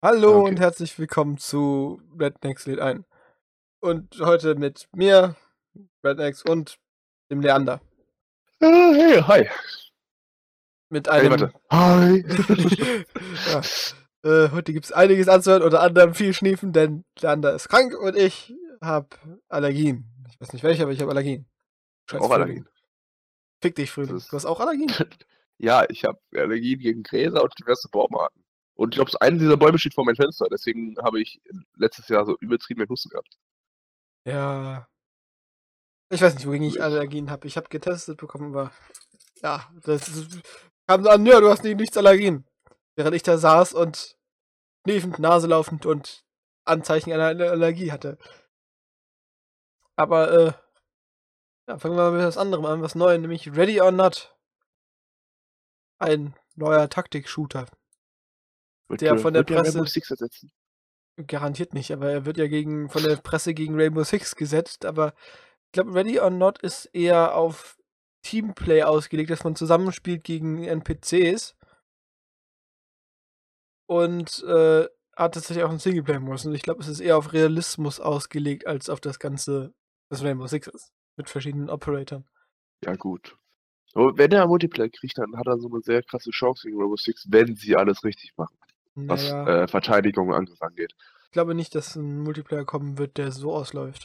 Hallo und Okay. herzlich willkommen zu Rednecks lädt ein. Und heute mit mir, Rednecks und dem Leander. Hey, hi. Mit Nee, einem. warte. Hi. Ja, heute gibt es einiges anzuhören, unter anderem viel Schniefen, denn Leander ist krank und ich habe Allergien. Ich weiß nicht welche, aber ich habe Allergien. Ich habe Scheiß auch Frühling. Allergien. Fick dich, Das Frühling. Du hast ist auch Allergien? ja, ich habe Allergien gegen Gräser und diverse Baumarten. Und ich glaube, einer dieser Bäume steht vor meinem Fenster. Deswegen habe ich letztes Jahr so übertrieben Husten gehabt. Ja. Ich weiß nicht, wogegen ich Ich, Allergien habe. Ich habe getestet bekommen, aber ja, kam so an, ja, du hast nichts Allergien. Während ich da saß und schniefend, Nase laufend und Anzeichen einer Allergie hatte. Aber, ja, fangen wir mal mit was anderem an, was Neuem, nämlich Ready or Not. Ein neuer Taktik-Shooter, der von der wird der Rainbow Presse Six ersetzen? garantiert nicht, aber er wird ja von der Presse gegen Rainbow Six gesetzt, aber ich glaube, Ready or Not ist eher auf Teamplay ausgelegt, dass man zusammenspielt gegen NPCs und, hat tatsächlich auch einen Singleplayer-Modus und ich glaube, es ist eher auf Realismus ausgelegt als auf das Ganze, was Rainbow Six ist, mit verschiedenen Operatoren. Ja, gut. Aber wenn er Multiplayer kriegt, dann hat er so eine sehr krasse Chance gegen Rainbow Six, wenn sie alles richtig machen, was Naja, Verteidigung und Angriff angeht. ich glaube nicht, dass 'n Multiplayer kommen wird, der so ausläuft.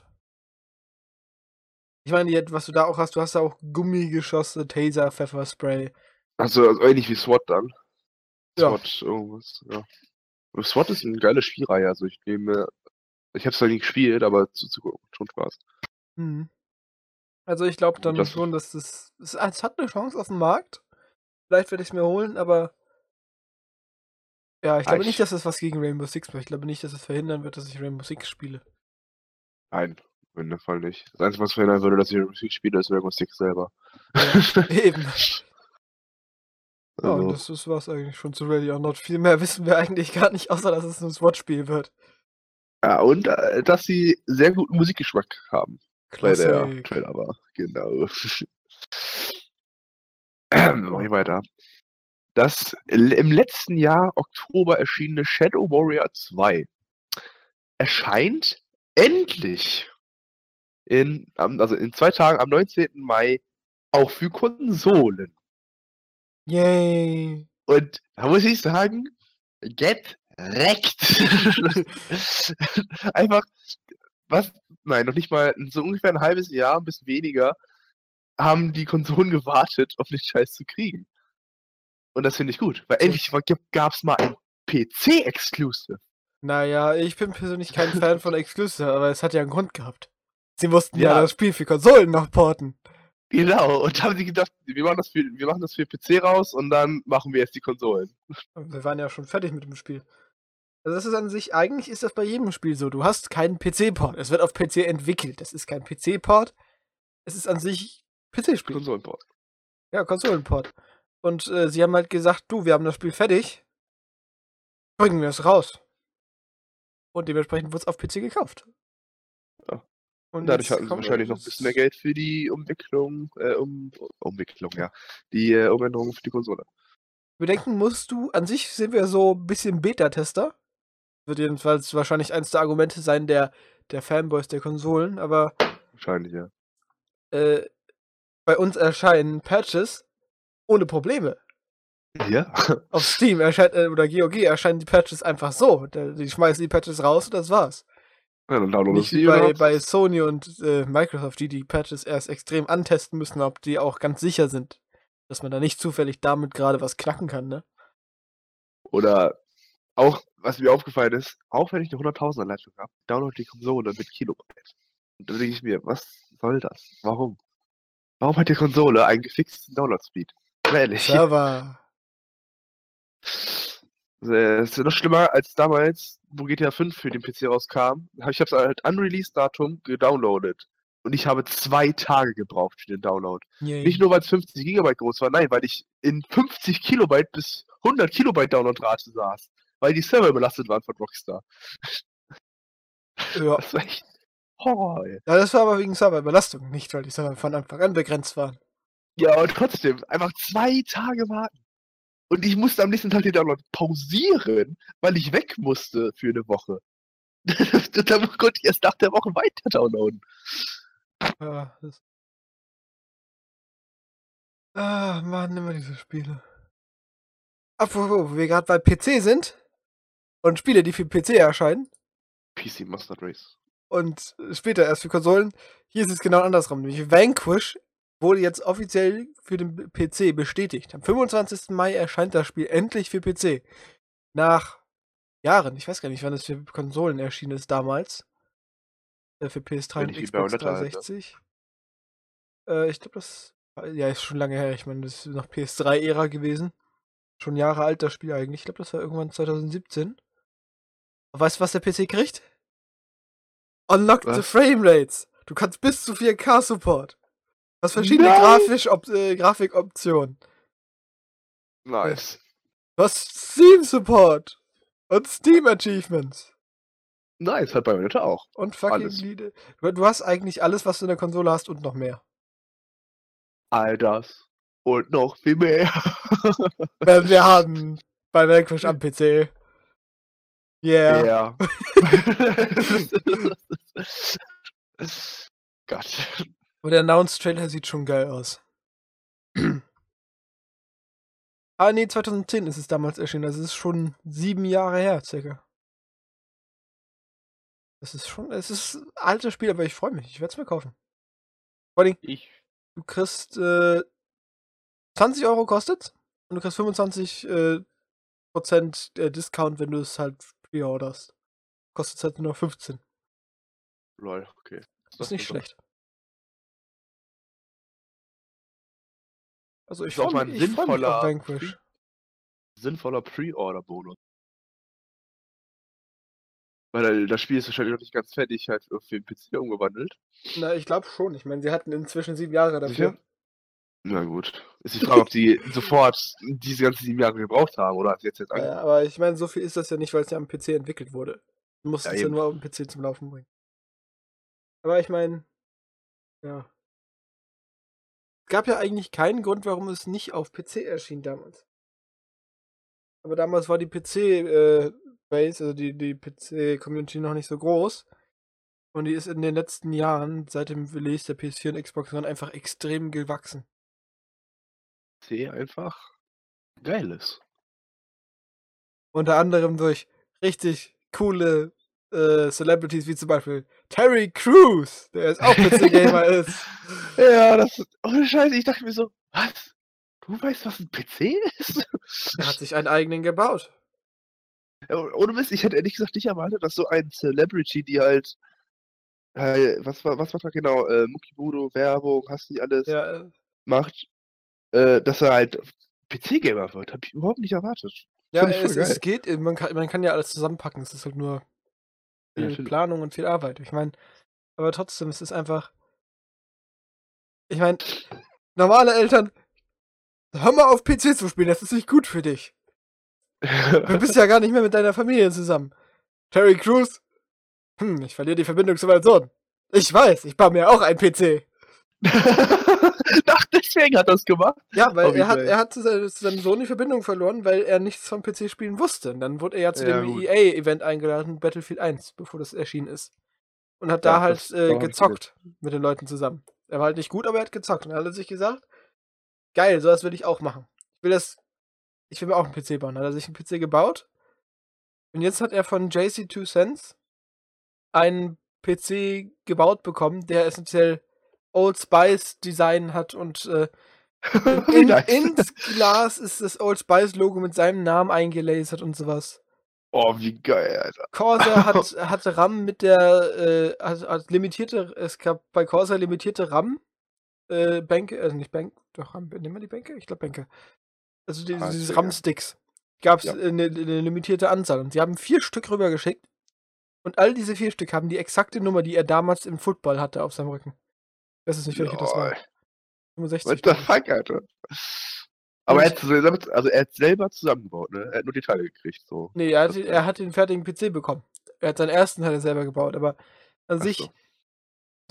Ich meine, jetzt, was du da auch hast, du hast da auch Gummigeschosse, Taser, Pfefferspray. Also ähnlich wie SWAT dann. Ja, SWAT irgendwas, ja. Aber SWAT ist eine geile Spielreihe. Also ich habe es zwar nie gespielt, aber zuzugucken macht schon Spaß. mhm. Also, ich glaube Und dann das schon, dass es hat 'ne Chance aufm Markt. Vielleicht werde ich's mir holen, aber ja, ich glaube nicht, ich dass es was gegen Rainbow Six macht. Ich glaube nicht, dass es verhindern wird, dass ich Rainbow Six spiele. nein, in dem Fall nicht. Das Einzige, was verhindern würde, dass ich Musik spiele, ist Rainbow Six selber. Ja, eben. Ja, und Also, das war's eigentlich schon zu Ready or Not. Viel mehr wissen wir eigentlich gar nicht, außer dass es 'n SWAT-Spiel wird. ja, und dass sie sehr guten Musikgeschmack haben bei der Klassik. Trailer war. Genau. Mach Ja. ich weiter. Das im letzten Jahr Oktober erschienene Shadow Warrior 2 erscheint endlich in 2 Tagen am 19. Mai auch für Konsolen. Yay. Und da muss ich sagen, get wrecked. Einfach, was? Nein, noch nicht mal so ungefähr ein halbes Jahr, ein bisschen weniger, haben die Konsolen gewartet, um den Scheiß zu kriegen. Und das finde ich gut, weil So. endlich gab's mal ein PC-Exclusive. Na ja, ich bin persönlich kein Fan von Exclusive, aber es hat ja 'n Grund gehabt. Sie mussten ja Ja, das Spiel für Konsolen noch porten. genau. Und da haben sie gedacht, wir machen das für PC raus und dann machen wir jetzt die Konsolen. Und wir waren ja schon fertig mit dem Spiel. Also, das ist an sich eigentlich ist das bei jedem Spiel so. Du hast keinen PC-Port. Es wird auf PC entwickelt. Das ist kein PC-Port. Es ist an sich PC-Spiel. Konsolenport. Ja, Konsolenport. Und, sie haben halt gesagt: „Du, wir haben das Spiel fertig, bringen wir es raus.“ Und dementsprechend wurd's auf PC gekauft. Ja. Und Und dadurch jetzt hatten sie kommen wahrscheinlich noch ein bisschen mehr Geld für die Umwicklung, ja. Die Umänderung für die Konsole. bedenken musst du, an sich sind wir so 'n bisschen Beta-Tester. Wird jedenfalls wahrscheinlich eins der Argumente sein der Fanboys der Konsolen, aber, Wahrscheinlich, ja. äh, bei uns erscheinen Patches ohne Probleme. Ja. Auf Steam oder GOG erscheinen die Patches einfach so. Die schmeißen die Patches raus und das war's. Ja, dann downloadest Nicht du wie die und dann bei hast bei du's. Sony und, Microsoft, die Patches erst extrem antesten müssen, ob die auch ganz sicher sind, dass man da nicht zufällig damit grade was knacken kann, ne? Oder auch, was mir aufgefallen ist, auch wenn ich 'ne 100.000er Leitung habe, download die Konsole mit Kilobyte. Und dann denke ich mir: „Was soll das? Warum? Warum hat die Konsole einen gefixten Download-Speed?“ Mal ehrlich. Server. Ist ja noch schlimmer als damals, wo GTA 5 für den PC rauskam. Ich habe es halt Unrelease-Datum gedownloadet. Und ich habe 2 Tage gebraucht für den Download. Nicht Yay. nur, weil's 50 Gigabyte groß war, nein, weil ich in 50 Kilobyte bis 100 Kilobyte Downloadrate saß, weil die Server überlastet waren von Rockstar. Ja. Das war echt Horror, ey. Ja, das war aber wegen Serverüberlastung, nicht weil die Server von Anfang an begrenzt waren. Ja, und trotzdem, einfach 2 Tage warten. Und ich musste am nächsten Tag den Download pausieren, weil ich weg musste für eine Woche. Und dann konnte ich erst nach der Woche weiter downloaden. Ja, Mann, immer diese Spiele. Apropos, wo wir gerade bei PC sind und Spiele, die für PC erscheinen PC Master Race. und später erst für Konsolen, hier ist es genau andersrum. Nämlich Vanquish wurde jetzt offiziell für den PC bestätigt. Am 25. Mai erscheint das Spiel endlich für PC. Nach Jahren. Ich weiß gar nicht, wann es für Konsolen erschienen ist damals. Für PS3 Wenn und ich wie Xbox Bayonetta halt, ne? 360. Ich glaube, das ja, ist schon lange her. Ich meine, das ist noch PS3-Ära gewesen. Schon Jahre alt, das Spiel eigentlich. Ich glaube, das war irgendwann 2017. Und weißt du, was der PC kriegt? Unlocked the Was? Frame Rates. Du kannst bis zu 4K Support. Du hast verschiedene Nein! Grafikoptionen. Nice. Du hast Steam Support. Und Steam Achievements. Nice, hat Bayonetta auch. Und fucking Alles. Lieder. Du hast eigentlich alles, was du in der Konsole hast und noch mehr. All das. Und noch viel mehr. Werden wir haben bei Vanquish am PC. Yeah. Ja. Gott. Und der Announce-Trailer sieht schon geil aus. Ah, nee, 2010 ist es damals erschienen. Das ist schon 7 Jahre her, circa. Es ist ein altes Spiel, aber ich freue mich. Ich werde es mir kaufen. Vor allem, Ich. du kriegst 20 Euro kostet und du kriegst 25 Prozent Discount, wenn du es halt pre-orderst. Kostet halt nur 15. Lol, okay. Ist nicht schlecht. Also ich Ist auch freue mal mich, ein ich freu mich auf Vanquish. sinnvoller Pre-Order-Bonus. Weil das Spiel ist wahrscheinlich noch nicht ganz fertig, halt für den PC umgewandelt. Na, ich glaube schon. Ich meine, sie hatten inzwischen 7 Jahre dafür. Sicher? Na gut. Ist die Frage, ob die sofort diese ganzen 7 Jahre gebraucht haben oder hat jetzt angefangen. Ja, aber ich meine, so viel ist das ja nicht, weil es ja am PC entwickelt wurde. Du musst Ja, es ja eben. nur auf dem PC zum Laufen bringen. Aber ich meine, ja. Es gab ja eigentlich keinen Grund, warum es nicht auf PC erschien damals. Aber damals war die PC-Base, also die PC-Community noch nicht so groß. Und die ist in den letzten Jahren, seit dem Release der PS4 und Xbox One, einfach extrem gewachsen. PC einfach geil ist. Unter anderem durch richtig coole Celebrities, wie zum Beispiel Terry Crews, der jetzt auch PC-Gamer ist. Ja, das ist. Ohne Scheiße, ich dachte mir so, was? Du weißt, was ein PC ist? Er hat sich einen eigenen gebaut. Ohne Mist, ich hätte ehrlich gesagt nicht erwartet, dass so ein Celebrity, die halt. Was macht er genau? Muckibudo, Werbung, hast du nicht alles Ja, macht, dass er halt PC-Gamer wird. Hab ich überhaupt nicht erwartet. ja, Finde ich voll geil. es geht, man kann ja alles zusammenpacken. Es ist halt nur Ja, viel natürlich. Planung und viel Arbeit. Ich meine, aber trotzdem, es ist einfach. Ich meine, normale Eltern, hör mal auf PC zu spielen, das ist nicht gut für dich. Du bist ja gar nicht mehr mit deiner Familie zusammen. Terry Crews, ich verliere die Verbindung zu meinem Sohn. Ich weiß, ich baue mir auch einen PC. Ach, deswegen hat er es gemacht. Ja, weil Oh, wie er geil. hat zu seinem Sohn die Verbindung verloren, weil er nichts vom PC-Spielen wusste. Und dann wurde er ja zu Ja, dem gut. EA-Event eingeladen, Battlefield 1, bevor das erschienen ist. Und hat da Ja, halt das hab ich gezockt mit den Leuten zusammen. Er war halt nicht gut, aber er hat gezockt. Und dann hat er sich gesagt, geil, sowas will ich auch machen. Ich will mir auch einen PC bauen. Dann hat er sich einen PC gebaut. Und jetzt hat er von JC2Cents einen PC gebaut bekommen, der essentiell Old Spice Design hat und Wie nice. ins Glas ist das Old Spice Logo mit seinem Namen eingelasert und sowas. Oh, wie geil, Alter. Corsair hat RAM mit der hat limitierte, es gab bei Corsair limitierte RAM Bänke, also nicht Bänke, doch RAM, nehmen wir die Bänke? Ich glaube Bänke. Also diese Digga. RAM-Sticks. Gab es Ja. eine limitierte Anzahl und sie haben 4 Stück rübergeschickt und all diese 4 Stück haben die exakte Nummer, die er damals im Football hatte auf seinem Rücken. Ich weiß jetzt nicht, welche das war. Lol. 65. What the glaub ich. fuck, Alter? Aber Und er hat selber zusammengebaut, ne? Er hat nur die Teile gekriegt, so. nee, er hat den fertigen PC bekommen. Er hat seinen ersten Teil selber gebaut, aber an Ach sich, so.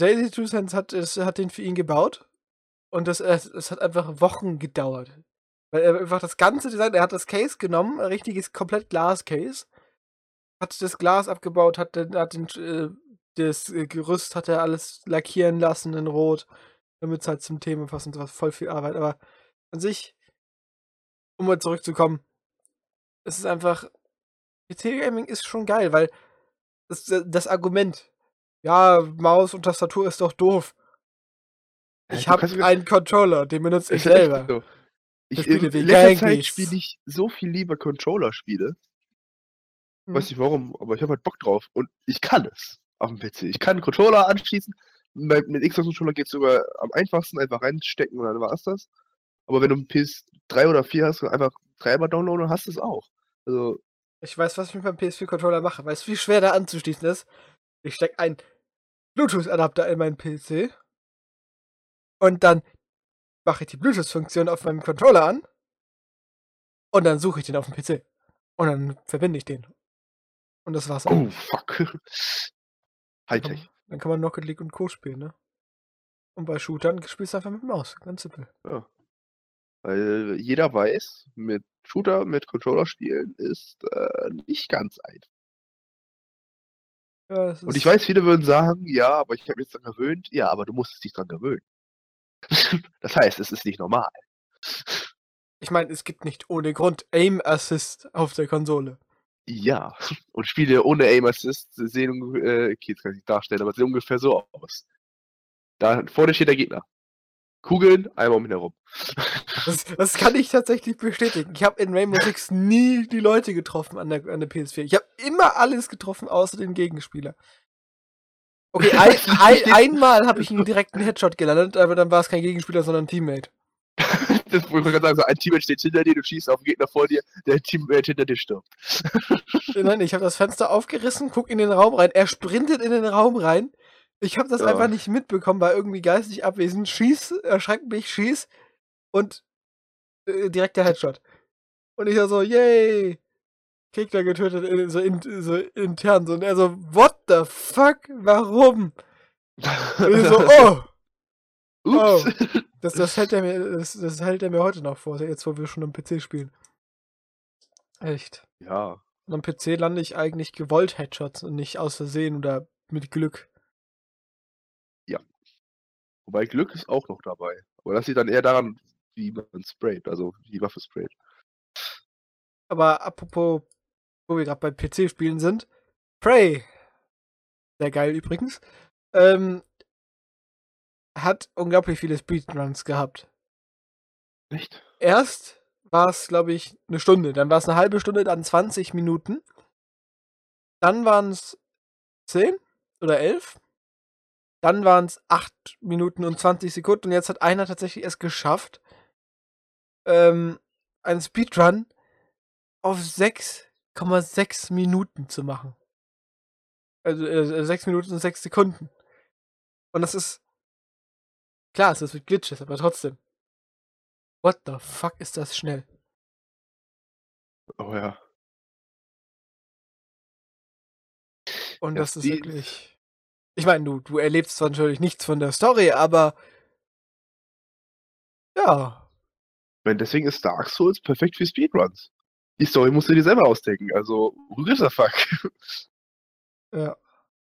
JC2Cents hat den für ihn gebaut und es hat einfach Wochen gedauert. Weil er einfach das ganze Design, er hat das Case genommen, ein richtiges komplett Glas-Case, hat das Glas abgebaut, das Gerüst hat er alles lackieren lassen in Rot, damit es halt zum Thema passt und so was, voll viel Arbeit. Aber an sich, um mal zurückzukommen, es ist einfach, PC-Gaming ist schon geil, weil das Argument, ja, Maus und Tastatur ist doch doof. Ich Du habe kannst mir- einen Controller, den benutze ich ist ja echt selber. so. Für Spiele wie In letzter Zeit Ganges. spiele ich so viel lieber Controller-Spiele. Mhm. Weiß nicht warum, aber ich habe halt Bock drauf. Und ich kann es auf dem PC. Ich kann einen Controller anschließen. Mit Xbox-Controller geht es sogar am einfachsten, einfach reinstecken und dann war es das. Aber wenn du einen PS3 oder 4 hast, einfach Treiber downloaden, hast du es auch. Also, Ich weiß, was ich mit meinem PS4-Controller mache. Weißt du, wie schwer der anzuschließen ist? Ich stecke einen Bluetooth-Adapter in meinen PC und dann mache ich die Bluetooth-Funktion auf meinem Controller an und dann suche ich den auf dem PC. Und dann verbinde ich den. Und das war's oh eigentlich. fuck. Dann kann, Hightech. dann kann man Rocket League und Co. spielen, ne? Und bei Shootern spielst du einfach mit Maus. Ganz simpel. Ja. Weil jeder weiß, mit Shooter, mit Controller spielen ist nicht ganz einfach. Ja, das Und ich ist, weiß, viele würden sagen, ja, aber ich habe mich jetzt dran gewöhnt. Ja, aber du musst dich dran gewöhnen. Das heißt, es ist nicht normal. ich meine, es gibt nicht ohne Grund Aim Assist auf der Konsole. Ja. Und Spiele ohne Aim Assist sehen, okay, jetzt kann ich nicht darstellen, aber sehen ungefähr so aus. Da vor dir steht der Gegner. Kugeln, einmal um ihn herum. Das kann ich tatsächlich bestätigen. Ich habe in Rainbow Six nie die Leute getroffen an der PS4. Ich habe immer alles getroffen, außer den Gegenspieler. Okay, einmal habe ich einen direkten Headshot gelandet, aber dann war es kein Gegenspieler, sondern ein Teammate. Das wollte ich gerade sagen, so ein Teammate steht hinter dir, du schießt auf den Gegner vor dir, der Teammate hinter dir stirbt. Nein, ich habe das Fenster aufgerissen, guck in den Raum rein, er sprintet in den Raum rein. Ich habe das Ja. einfach nicht mitbekommen, war irgendwie geistig abwesend. Erschreckt mich, schieß und direkt der Headshot. Und ich so, yay! Gegner getötet, so intern. So, und er so, what the fuck? Warum? Und ich so, oh! Ups. Das hält er mir heute noch vor, jetzt wo wir schon am PC spielen. Echt. Ja. Und am PC lande ich eigentlich gewollt Headshots und nicht aus Versehen oder mit Glück. Wobei Glück ist auch noch dabei. Aber das liegt dann eher daran, wie man sprayt, also wie die Waffe sprayt. Aber apropos, wo wir gerade bei PC-Spielen sind, Prey, sehr geil übrigens, hat unglaublich viele Speedruns gehabt. Echt? Erst war es, glaube ich, eine Stunde, dann war es eine halbe Stunde, dann 20 Minuten. Dann waren es 10 oder 11. Dann waren es 8 Minuten und 20 Sekunden. Und jetzt hat einer tatsächlich es geschafft, einen Speedrun auf 6,6 Minuten zu machen. Also 6 Minuten und 6 Sekunden. Und das ist, klar, es ist mit Glitches, aber trotzdem. What the fuck ist das schnell? Oh ja. Und Ja, das ist die- wirklich. Ich meine, du erlebst zwar natürlich nichts von der Story, aber ja. Deswegen ist Dark Souls perfekt für Speedruns. Die Story musst du dir selber ausdenken, also who gives a fuck? Ja.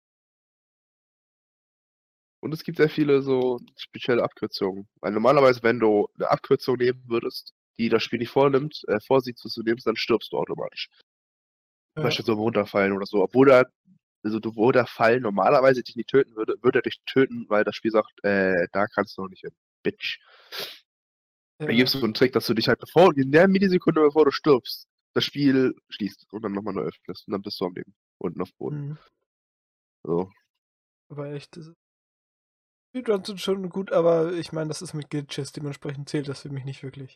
Und es gibt sehr viele so spezielle Abkürzungen. Weil normalerweise, wenn du eine Abkürzung nehmen würdest, die das Spiel nicht vorsieht, was du nimmst, dann stirbst du automatisch. Zum Ja. Beispiel so im Runterfallen oder so. Wo der Fall normalerweise dich nicht töten würde, würde er dich töten, weil das Spiel sagt, da kannst du noch nicht hin. Bitch. Da gibt es so einen Trick, dass du dich halt in der Millisekunde, bevor du stirbst, das Spiel schließt und dann nochmal neu öffnest. Und dann bist du am Leben. Unten auf Boden. Mhm. So. Aber echt, Speedruns sind schon gut, aber ich meine, das ist mit Glitches, dementsprechend zählt das für mich nicht wirklich.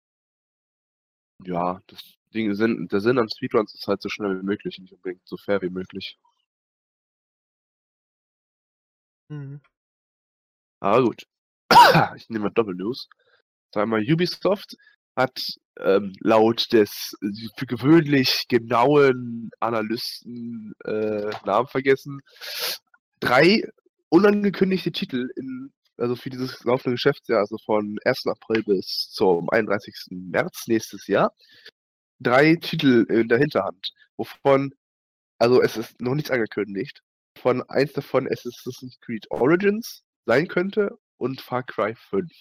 Ja, der Sinn an Speedruns ist halt so schnell wie möglich, nicht unbedingt so fair wie möglich. Mhm. Aber gut. Ich nehme mal Doppel-News. Zweimal Ubisoft hat laut des für gewöhnlich genauen Analysten Namen vergessen, 3 unangekündigte Titel in also für dieses laufende Geschäftsjahr, also von 1. April bis zum 31. März nächstes Jahr, 3 Titel in der Hinterhand, wovon, also es ist noch nichts angekündigt, eins davon Assassin's Creed Origins sein könnte und Far Cry 5.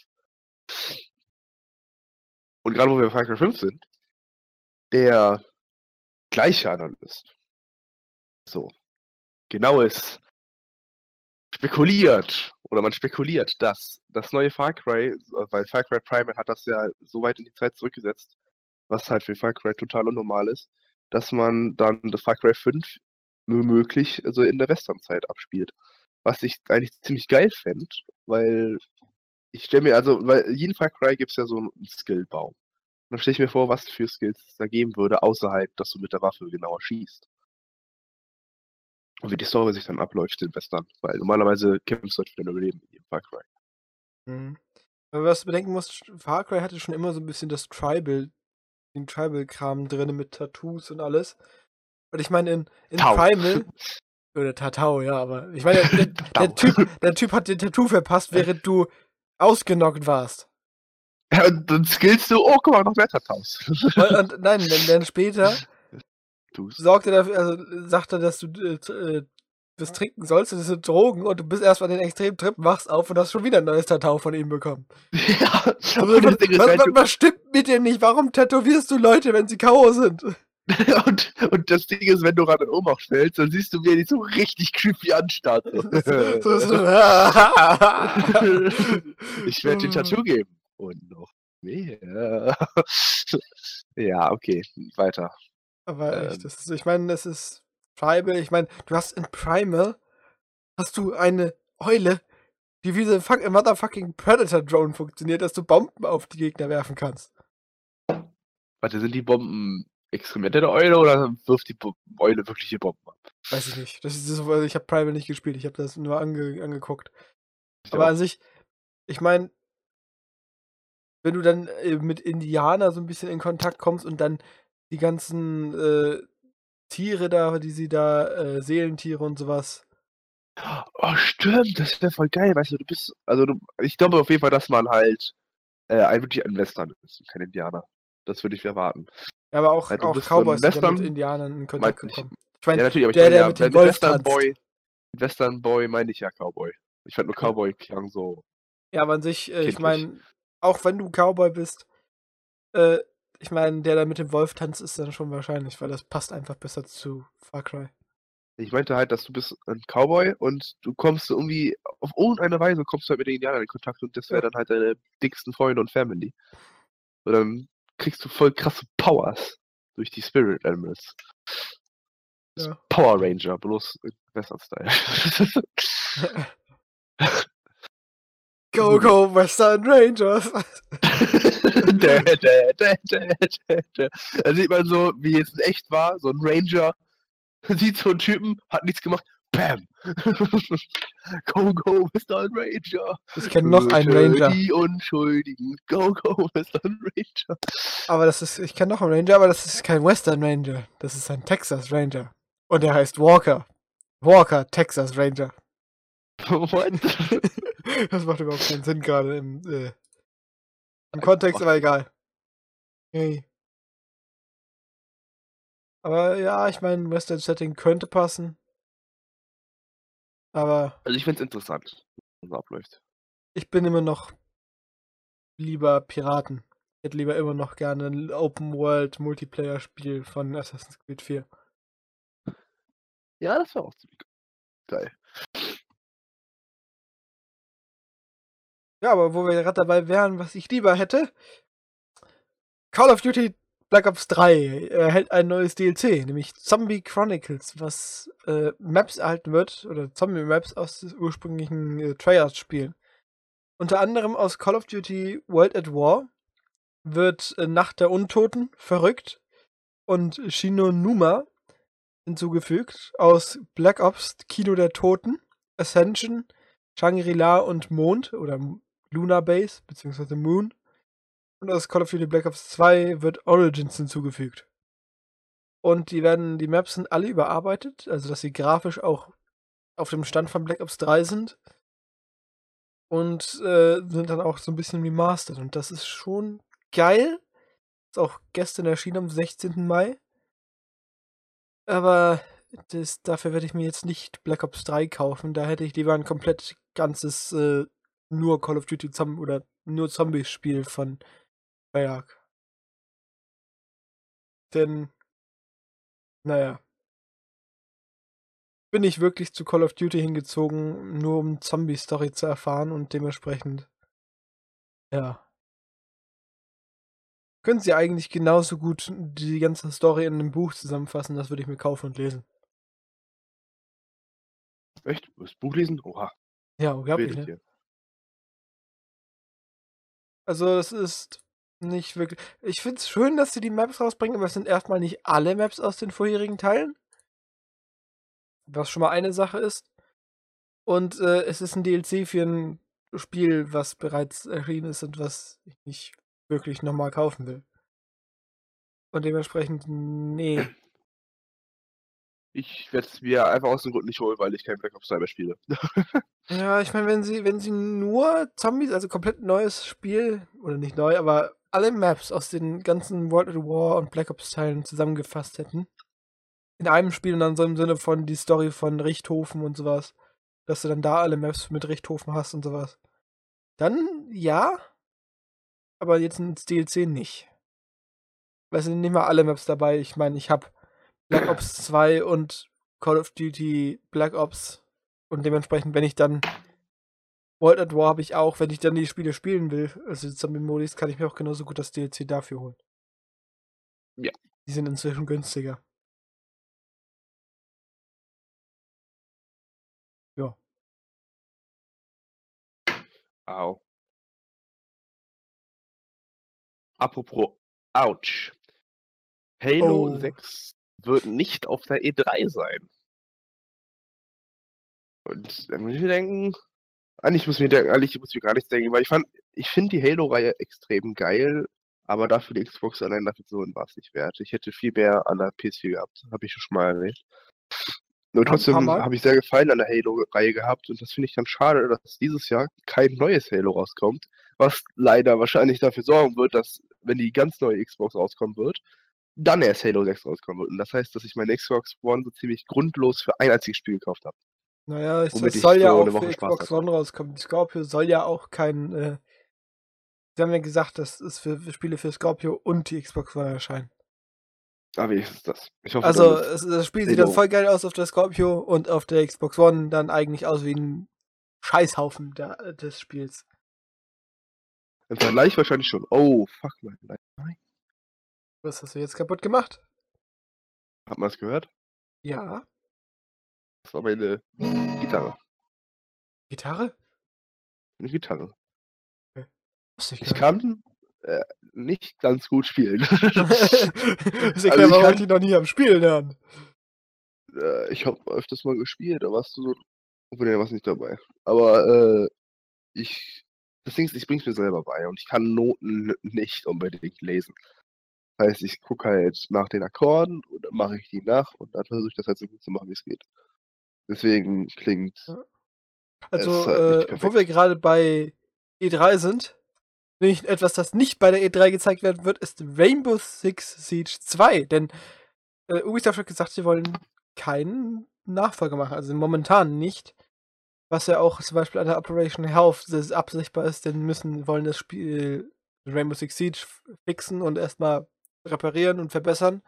Und gerade wo wir bei Far Cry 5 sind, der gleiche Analyst, so, genaues spekuliert, oder man spekuliert, dass das neue Far Cry, weil Far Cry Primal hat das ja so weit in die Zeit zurückgesetzt, was halt für Far Cry total unnormal ist, dass man dann das Far Cry 5 möglich also in der Westernzeit abspielt. Was ich eigentlich ziemlich geil fände, weil ich stelle mir, also, weil jeden Far Cry gibt es ja so einen Skillbaum. Und dann stelle ich mir vor, was für Skills es da geben würde, außerhalb, dass du mit der Waffe genauer schießt. Und wie die Story sich dann abläuft in Western, weil normalerweise kämpfst du halt für dein Überleben in Far Cry. Mhm. Aber was du bedenken musst, Far Cry hatte schon immer so ein bisschen den Tribal-Kram drin mit Tattoos und alles. Und ich meine, in Tau. Primal, oder Tatau, ja, aber ich meine, der Typ hat den Tattoo verpasst, während du ausgenockt warst. Ja, und dann skillst du, oh, guck mal, noch mehr Tattaus. Und nein, dann später sagt er dafür, also sagt er, dass du das trinken sollst, das sind Drogen und du bist erstmal den extremen Trip, wachst auf und hast schon wieder ein neues Tattoo von ihm bekommen. Ja, Also, was stimmt mit dir nicht? Warum tätowierst du Leute, wenn sie K.O. sind? und das Ding ist, wenn du gerade in Ohnmacht fällst, dann siehst du, wie er dich so richtig creepy anstarrt. So. Ich werde dir Tattoo geben. Und noch mehr. Ja, okay, weiter. Aber echt, ich meine, das ist Tribal. Ich meine, du hast in Primal hast du eine Eule, die wie so ein motherfucking Predator-Drone funktioniert, dass du Bomben auf die Gegner werfen kannst. Warte, sind die Bomben Exkremente der Eule oder wirft die Eule wirkliche Bomben ab? Weiß ich nicht. Ich habe Primal nicht gespielt, ich habe das nur angeguckt. Ich Aber auch. an sich, ich meine, wenn du dann mit Indianer so ein bisschen in Kontakt kommst und dann die ganzen Tiere da, die sie da, Seelentiere und sowas. Oh, stimmt, das wäre voll geil, weißt du, ich glaube auf jeden Fall, dass man halt wirklich ein Western ist, kein Indianer. Das würde ich erwarten. Ja, aber auch Weil du bist Cowboys so ein sind ja mit Western, Indianern in Kontakt gekommen. Ich ja meine, natürlich, aber ich der meine ja, mit dem mit Wolf tanzt. Western Boy meine ich ja Cowboy. Ich fand nur Ja. Cowboy klang so Ja, aber an sich, ich kindlich. meine, auch wenn du Cowboy bist, ich meine, der da mit dem Wolf tanzt, ist dann schon wahrscheinlich, weil das passt einfach besser zu Far Cry. Ich meinte halt, dass du bist ein Cowboy und du kommst irgendwie, auf irgendeine Weise kommst du halt mit den Indianern in Kontakt und das wäre Ja. dann halt deine dicksten Freunde und Family. Und dann kriegst du voll krasse Powers durch die Spirit Animals. Ja. Power Ranger, bloß Western-Style. Go Western Rangers! Da sieht man so, wie es in echt war, so ein Ranger sieht so einen Typen, hat nichts gemacht, bam! Go, Western Ranger! Ich kenne noch einen Ranger. Die Unschuldigen, go, Western Ranger! Aber ich kenne noch einen Ranger, aber das ist kein Western Ranger. Das ist ein Texas Ranger. Und der heißt Walker. Walker, Texas Ranger. What? Das macht überhaupt keinen Sinn gerade im Kontext, aber egal. Hey. Aber ja, ich meine, Western Setting könnte passen. Aber Also ich find's interessant, wie es abläuft. ich bin immer noch lieber Piraten. Ich hätte lieber immer noch gerne ein Open-World-Multiplayer-Spiel von Assassin's Creed 4. Ja, das war auch ziemlich geil. Ja, aber wo wir gerade dabei wären, was ich lieber hätte, Call of Duty Black Ops 3 erhält ein neues DLC, nämlich Zombie Chronicles, was Maps erhalten wird, oder Zombie-Maps aus des ursprünglichen Treyarch-Spielen. Unter anderem aus Call of Duty World at War wird Nacht der Untoten, Verrückt und Shinonuma hinzugefügt, aus Black Ops Kino der Toten, Ascension, Shangri-La und Mond oder Lunar Base bzw. Moon. Und aus Call of Duty Black Ops 2 wird Origins hinzugefügt. Und die Maps sind alle überarbeitet, also dass sie grafisch auch auf dem Stand von Black Ops 3 sind. und sind dann auch so ein bisschen remastered. Und das ist schon geil. Ist auch gestern erschienen am 16. Mai. Aber dafür werde ich mir jetzt nicht Black Ops 3 kaufen. Da hätte ich lieber ein komplett ganzes nur Call of Duty oder nur Zombies-Spiel von Treyarch. Denn, naja, bin ich wirklich zu Call of Duty hingezogen, nur um Zombie-Story zu erfahren und dementsprechend, ja. Können sie eigentlich genauso gut die ganze Story in einem Buch zusammenfassen, das würde ich mir kaufen und lesen. Echt? Du willst Buch lesen? Oha, Ja, unglaublich, redet ne? hier. Also, es ist nicht wirklich. Ich finde es schön, dass sie die Maps rausbringen, aber es sind erstmal nicht alle Maps aus den vorherigen Teilen, was schon mal eine Sache ist. Und es ist ein DLC für ein Spiel, was bereits erschienen ist und was ich nicht wirklich nochmal kaufen will. Und dementsprechend, nee. Ich werde es mir einfach aus dem Grund nicht holen, weil ich kein Black Ops 3 mehr spiele. Ja, ich meine, wenn sie nur Zombies, also komplett neues Spiel, oder nicht neu, aber alle Maps aus den ganzen World at War und Black Ops Teilen zusammengefasst hätten, in einem Spiel und dann so im Sinne von die Story von Richthofen und sowas, dass du dann da alle Maps mit Richthofen hast und sowas. Dann ja, aber jetzt ins DLC nicht. Weil es sind nicht mal alle Maps dabei. Ich meine, ich habe Black Ops 2 und Call of Duty Black Ops und dementsprechend, wenn ich dann World at War habe ich auch, wenn ich dann die Spiele spielen will, also die Zombie-Modis, kann ich mir auch genauso gut das DLC dafür holen. Ja. Die sind inzwischen günstiger. Ja. Au. Apropos Autsch. Halo Oh. 6 wird nicht auf der E3 sein. Und dann muss ich mir denken, eigentlich muss ich mir gar nichts denken, weil ich finde die Halo-Reihe extrem geil, aber dafür die Xbox allein dafür so war es nicht wert. Ich hätte viel mehr an der PS4 gehabt, habe ich schon mal erwähnt. Nur Ein paar trotzdem Mal. habe ich sehr Gefallen an der Halo-Reihe gehabt und das finde ich dann schade, dass dieses Jahr kein neues Halo rauskommt, was leider wahrscheinlich dafür sorgen wird, dass, wenn die ganz neue Xbox rauskommen wird, dann erst Halo 6 rauskommen wird. Und das heißt, dass ich meine Xbox One so ziemlich grundlos für ein einziges Spiel gekauft habe, Naja, es womit ich soll ja so auch eine für Woche Spaß Xbox hatte. One rauskommen. Die Scorpio soll ja auch kein, sie haben ja gesagt, dass es für Spiele für Scorpio und die Xbox One erscheinen. Aber wie ist das? Ich hoffe, dann Also, ist das Spiel sieht dann Halo voll geil aus auf der Scorpio und auf der Xbox One dann eigentlich aus wie ein Scheißhaufen des Spiels. im Vergleich wahrscheinlich schon. Oh, fuck, nein. Was hast du jetzt kaputt gemacht? Hat man es gehört? Ja. Das war meine Gitarre. Gitarre? Eine Gitarre. Wusste ich Ich gar nicht. kann nicht ganz gut spielen. Das Also erklärt, ich warum ich kann, dich noch nie am Spielen hören. ich habe öfters mal gespielt, da warst du so, obwohl, da warst nicht dabei. Aber ich, das Ding ist, ich bring's mir selber bei und ich kann Noten nicht unbedingt lesen. Das heißt, ich gucke halt nach den Akkorden und dann mache ich die nach und dann versuche ich das halt so gut zu machen, wie es geht. Deswegen klingt es Also, halt nicht wo wir perfekt. gerade bei E3 sind, nämlich etwas, das nicht bei der E3 gezeigt werden wird, ist Rainbow Six Siege 2. Denn Ubisoft hat gesagt, sie wollen keinen Nachfolger machen. Also momentan nicht. Was ja auch zum Beispiel an der Operation Health absichtbar ist, denn wollen das Spiel Rainbow Six Siege fixen und erstmal reparieren und verbessern,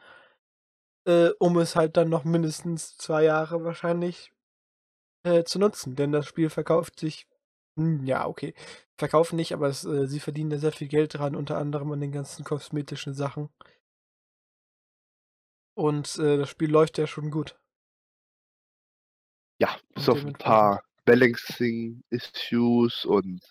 um es halt dann noch mindestens 2 Jahre wahrscheinlich zu nutzen. Denn das Spiel verkauft sich, ja, okay, verkaufen nicht, aber sie verdienen da sehr viel Geld dran, unter anderem an den ganzen kosmetischen Sachen. Und das Spiel läuft ja schon gut. Ja, bis Und auf ein dementsprechend. paar Balancing-Issues und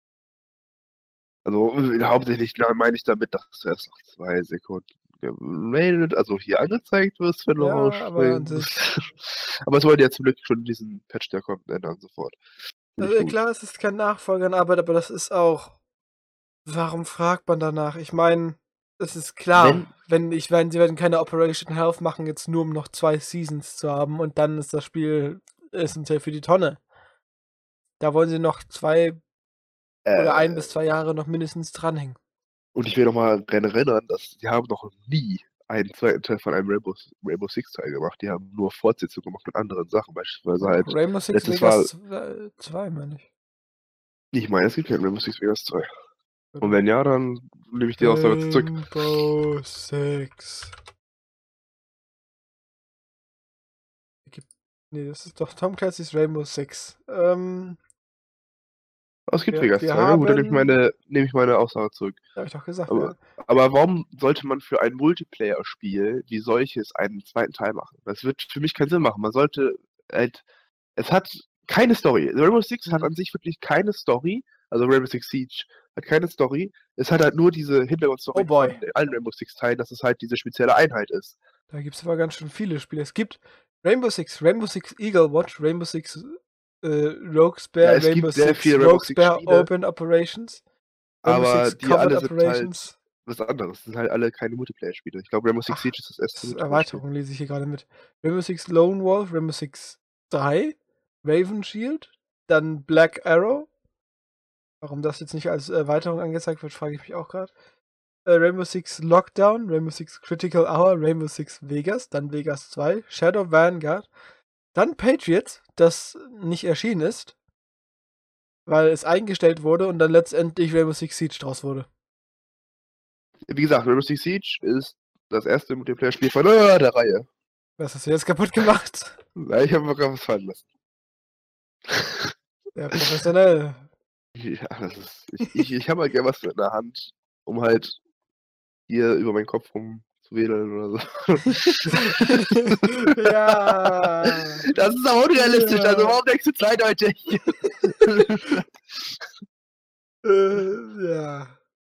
also hauptsächlich meine ich damit, dass du erst nach 2 Sekunden gemeldet, also hier angezeigt wirst, wenn du Ja, aber an rausspringst. sich. Aber es wollte ja zum Glück schon diesen Patch, der kommt, ändern sofort. Finde ich Also gut. klar, es ist kein Nachfolger in Arbeit, aber das ist auch. Warum fragt man danach? Ich meine, es ist klar, Wenn, sie werden keine Operation Health machen, jetzt nur um noch 2 Seasons zu haben und dann ist das Spiel essentiell für die Tonne. Da wollen sie noch 2 oder 1 Äh, bis 2 Jahre noch mindestens dranhängen. und ich will noch mal dran erinnern, dass die haben noch nie einen zweiten Teil von einem Rainbow Six Teil gemacht. Die haben nur Fortsetzungen gemacht mit anderen Sachen. Beispielsweise halt, Rainbow Six letztes war, Vegas 2, meine ich. ich meine, es gibt kein Rainbow Six Vegas 2. Und Oder? wenn ja, dann nehme ich die Aussage zurück. Rainbow Six. Nee, das ist doch Tom Clancy's Rainbow Six. Aber es gibt Wir, Vegas wir 2, ja gut, dann haben. nehme ich meine Aussage zurück. Habe ich doch gesagt, Aber, aber warum sollte man für ein Multiplayer-Spiel wie solches einen zweiten Teil machen? Das wird für mich keinen Sinn machen. Man sollte halt, es hat keine Story. Rainbow Six hat Hm. an sich wirklich keine Story. Also Rainbow Six Siege hat keine Story. Es hat halt nur diese Hintergrundstory Oh boy. von allen Rainbow Six Teilen, dass es halt diese spezielle Einheit ist. Da gibt es aber ganz schön viele Spiele. Es gibt Rainbow Six Eagle Watch, Rainbow Six Rogue Ja, Spare, es Rainbow gibt sehr Six viele Rainbow Rogue Six Spare Spiele, Open Operations, Rainbow aber Six die Covered alle sind halt Operations. was anderes. Das sind halt alle keine Multiplayer-Spiele. Ich glaube, Rainbow Six Ach, Siege ist das das erste ist Multiplayer-Spiel. Erweiterung, lese ich hier gerade mit. Rainbow Six Lone Wolf, Rainbow Six 3, Raven Shield, dann Black Arrow. Warum das jetzt nicht als Erweiterung angezeigt wird, frage ich mich auch gerade. Rainbow Six Lockdown, Rainbow Six Critical Hour, Rainbow Six Vegas, dann Vegas 2, Shadow Vanguard, dann Patriots, das nicht erschienen ist, weil es eingestellt wurde und dann letztendlich Rainbow Six Siege draus wurde. Wie gesagt, Rainbow Six Siege ist das erste Multiplayer-Spiel von der Reihe. Was hast du jetzt kaputt gemacht? Ja, ich habe mir gerade was fallen lassen. Ja, professionell. Ja, das ist. Ich habe halt gerne was in der Hand, um halt hier über meinen Kopf rum zu wedeln oder so. Ja. Das ist auch unrealistisch, Ja. also warum denkst du zweideutig? Ja.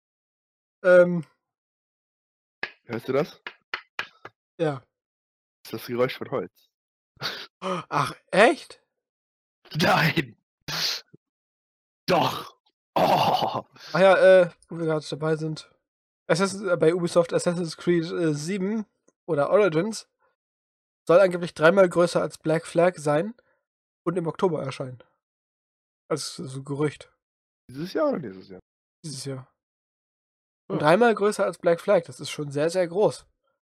Hörst du das? Ja. Das ist das Geräusch von Holz. Ach, echt? Nein! Doch! Oh! Ach ja, wo wir gerade dabei sind. Bei Ubisoft Assassin's Creed 7 oder Origins soll angeblich 3-mal größer als Black Flag sein und im Oktober erscheinen. Als so Gerücht. Dieses Jahr oder nächstes Jahr? Dieses Jahr. Und Ja. 3-mal größer als Black Flag, das ist schon sehr, sehr groß.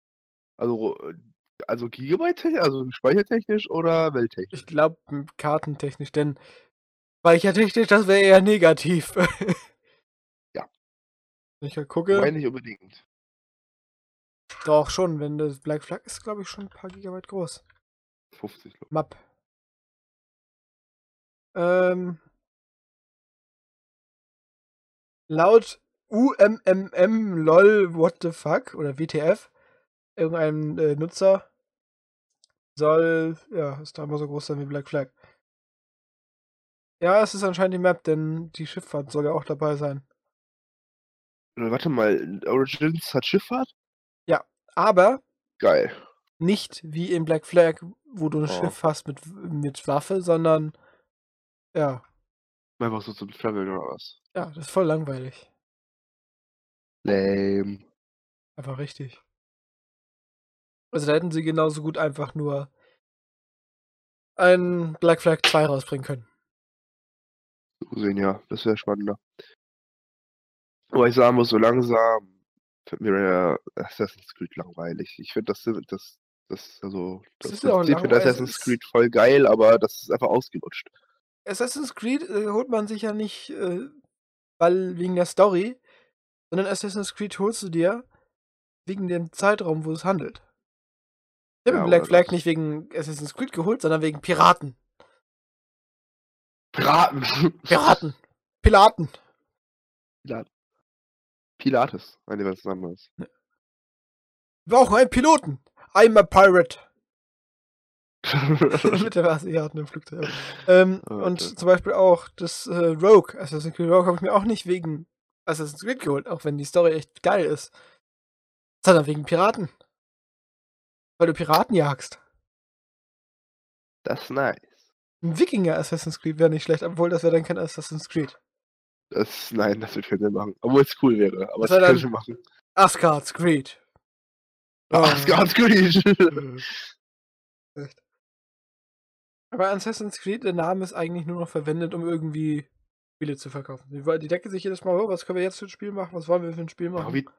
Also Gigabyte-technisch, also speichertechnisch oder welttechnisch? Ich glaube, kartentechnisch, denn speichertechnisch, das wäre eher negativ. Ja. Wenn ich mal Wobei gucke, nicht unbedingt. doch schon, wenn das Black Flag ist, glaube ich, schon ein paar Gigabyte groß. 50, glaube Map. Laut lol what the fuck oder WTF, irgendein Nutzer soll, ja, ist da immer so groß sein wie Black Flag. Ja, es ist anscheinend die Map, denn die Schifffahrt soll ja auch dabei sein. ich. Warte mal, Origins hat Schifffahrt? Ja, aber Geil. nicht wie in Black Flag, wo du ein Oh. Schiff hast mit Waffe, sondern ja, Einfach so zum Traveln oder was? ja, das ist voll langweilig. Lame. Einfach richtig. Also da hätten sie genauso gut einfach nur ein Black Flag 2 rausbringen können. So gesehen, ja. Das wäre spannender. Aber ich sagen muss, so langsam wird mir der Assassin's Creed langweilig. Ich finde also, Es das ist ja auch Prinzip für langweilig. Assassin's Creed voll geil, aber das ist einfach ausgelutscht. Assassin's Creed holt man sich ja nicht weil wegen der Story, sondern Assassin's Creed holst du dir wegen dem Zeitraum, wo es handelt. Ich habe Ja, mir Black oder Flag das. nicht wegen Assassin's Creed geholt, sondern wegen Piraten. Piraten! Piraten! Pilaten! Pilates. Nein, was anderes. Wir brauchen einen Piloten! I'm a pirate! Mit der Asiaten im Flugzeug. Und zum Beispiel auch das Rogue, Assassin's Creed Rogue, habe ich mir auch nicht wegen Assassin's Creed geholt, auch wenn die Story echt geil ist. Sondern wegen Piraten. Weil du Piraten jagst. Das ist nice. Ein Wikinger Assassin's Creed wäre nicht schlecht, obwohl das wäre dann kein Assassin's Creed. Nein, das wird keinen Sinn machen. Obwohl es cool wäre, aber Das es wär könnte dann- machen. Asgard's Creed. Asgard's Creed! Echt. Aber Assassin's Creed, der Name ist eigentlich nur noch verwendet, um irgendwie Spiele zu verkaufen. Die denken sich jedes Mal: „Oh, was können wir jetzt für ein Spiel machen? Was wollen wir für ein Spiel Aber machen?“ wie,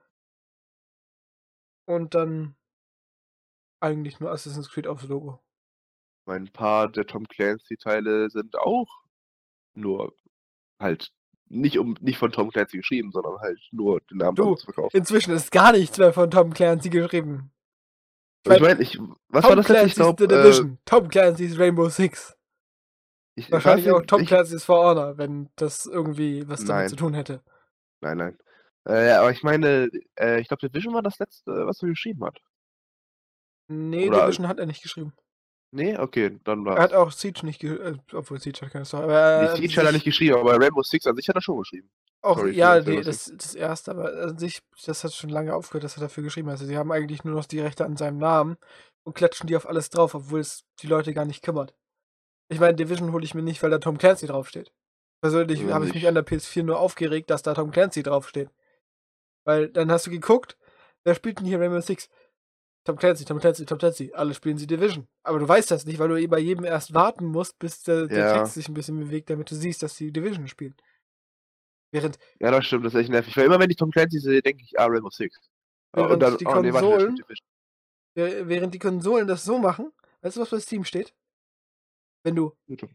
Und dann eigentlich nur Assassin's Creed aufs Logo. ein paar der Tom Clancy-Teile sind auch nur halt nicht von Tom Clancy geschrieben, sondern halt nur den Namen Du, zu verkaufen. inzwischen ist gar nichts mehr von Tom Clancy geschrieben. Aber ich meine, meine, was war Tom das letzte? Ich Clancy's The glaube, Division, Tom Clancy's Rainbow Six. Wahrscheinlich auch Tom ich, Clancy's For Honor, wenn das irgendwie was damit zu nein, tun hätte. nein. Aber ich meine, ich glaube, Division war das letzte, was er geschrieben hat. Nee, Oder, Division hat er nicht geschrieben. nee, okay, dann Er hat war's. auch Siege nicht obwohl Siege hat keine Story, aber Die an Siege hat er nicht sich geschrieben, aber Rainbow Six an sich hat er schon geschrieben. auch, Story ja, für Rainbow Six. das erste, aber an sich, das hat schon lange aufgehört, dass er dafür geschrieben hat. Also sie haben eigentlich nur noch die Rechte an seinem Namen und klatschen die auf alles drauf, obwohl es die Leute gar nicht kümmert. Ich meine, Division hole ich mir nicht, weil da Tom Clancy draufsteht. Persönlich Also habe ich mich an der PS4 nur aufgeregt, dass da Tom Clancy draufsteht. Weil dann hast du geguckt, wer spielt denn hier Rainbow Six? Tom Clancy, Tom Clancy, Tom Clancy. Alle spielen sie Division. Aber du weißt das nicht, weil du bei jedem erst warten musst, bis der Ja, Text sich ein bisschen bewegt, damit du siehst, dass sie Division spielen. Während, ja, das stimmt, das ist echt nervig. Weil immer wenn ich Tom Clancy sehe, denke ich, Rainbow Six. Und während dann, die oh nee, warte, der spielt Konsolen, Division. während die Konsolen das so machen, weißt du, was bei Steam steht? Wenn du,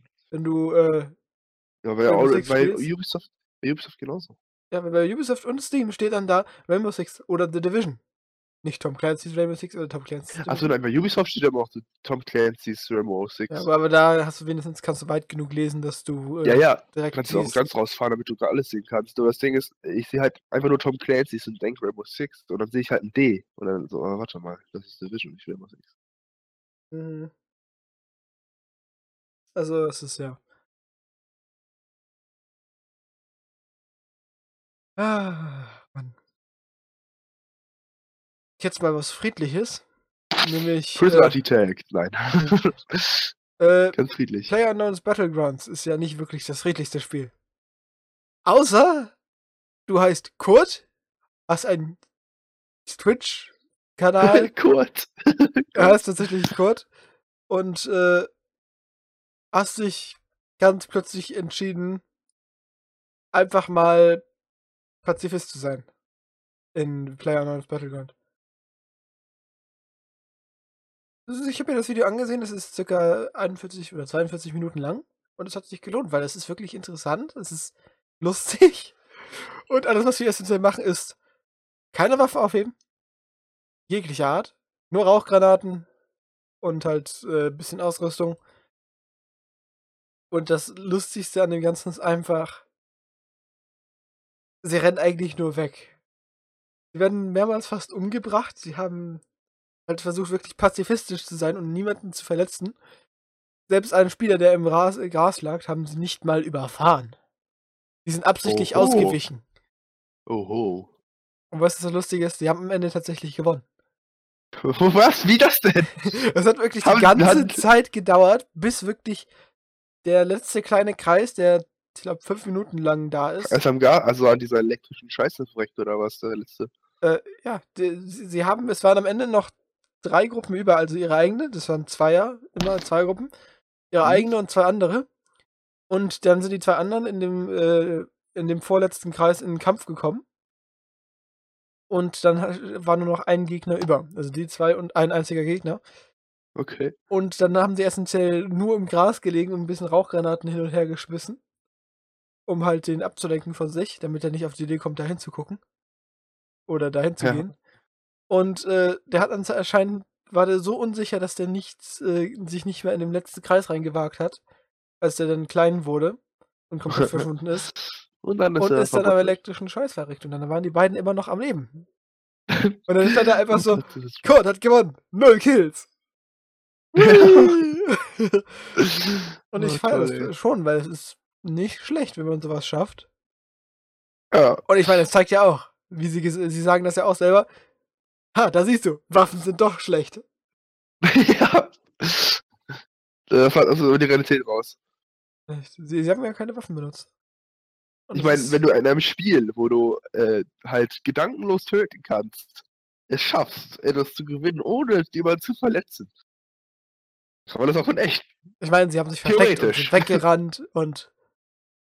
Ja, Rainbow Six bei spielst, Ubisoft genauso. ja, bei Ubisoft und Steam steht dann da Rainbow Six oder The Division. Nicht Tom Clancy's Rainbow Six oder Tom Clancy's Achso, Division. nein, bei Ubisoft steht aber auch so Tom Clancy's Rainbow Six. Ja, aber da hast du wenigstens, kannst du weit genug lesen, dass du Ja, du direkt kannst auch siehst. ganz rausfahren, damit du alles sehen kannst. Aber das Ding ist, ich sehe halt einfach nur Tom Clancy's und denke Rainbow Six. Und dann sehe ich halt ein D. Und dann so, warte mal, das ist Division, nicht Rainbow Six. Mhm. Also, es ist ja. Mann. Jetzt mal was Friedliches. Nämlich, Prison Architect, nein. Ganz friedlich. PlayerUnknown's Battlegrounds ist ja nicht wirklich das friedlichste Spiel. Außer, du heißt Kurt, hast einen Twitch-Kanal, Kurt. er heißt tatsächlich Kurt, und hast dich ganz plötzlich entschieden, einfach mal Pazifist zu sein in PlayerUnknown's Battleground. Also ich habe mir das Video angesehen, das ist circa 41 oder 42 Minuten lang und es hat sich gelohnt, weil es ist wirklich interessant, es ist lustig und alles, was wir essentiell machen, ist keine Waffe aufheben, jeglicher Art, nur Rauchgranaten und halt bisschen Ausrüstung. Und das Lustigste an dem Ganzen ist einfach, sie rennen eigentlich nur weg. Sie werden mehrmals fast umgebracht, sie haben halt versucht, wirklich pazifistisch zu sein und niemanden zu verletzen. Selbst einen Spieler, der im Gras lag, haben sie nicht mal überfahren. Die sind absichtlich ausgewichen. Oho. Und was das Lustige ist, die haben am Ende tatsächlich gewonnen. Was? Wie das denn? Es hat wirklich die ganze Zeit gedauert, bis wirklich der letzte kleine Kreis, der, ich glaube, 5 Minuten lang da ist. Also an dieser elektrischen Scheiße verreckt, oder was, der letzte? Ja, es waren am Ende noch 3 Gruppen über, also ihre eigene, das waren immer 2 Gruppen, ihre eigene und 2 andere. Und dann sind die 2 anderen in dem vorletzten Kreis in den Kampf gekommen. Und dann war nur noch ein Gegner über. Also die 2 und ein einziger Gegner. Okay. Und dann haben sie essentiell nur im Gras gelegen und ein bisschen Rauchgranaten hin und her geschmissen, um halt den abzulenken von sich, damit er nicht auf die Idee kommt, da hinzugucken. Oder dahin zu gehen. Und der hat anscheinend, war der so unsicher, dass der sich nicht mehr in den letzten Kreis reingewagt hat, als der dann klein wurde und komplett verschwunden ist. Und dann Und ist dann am elektrischen Scheiß verreckt. Und dann waren die beiden immer noch am Leben. Und dann stand er einfach so, Kurt hat gewonnen, 0 Kills. Und ich feiere das schon, weil es ist nicht schlecht, wenn man sowas schafft. Ja. Und ich meine, es zeigt ja auch, wie sie sagen das ja auch selber, da siehst du, Waffen sind doch schlecht. Ja. Da fällt also die Realität raus. Sie haben ja keine Waffen benutzt. Und ich meine, wenn du in einem Spiel, wo du halt gedankenlos töten kannst, es schaffst, etwas zu gewinnen, ohne jemanden zu verletzen, kann man das auch in echt. Ich meine, sie haben sich versteckt und sind weggerannt und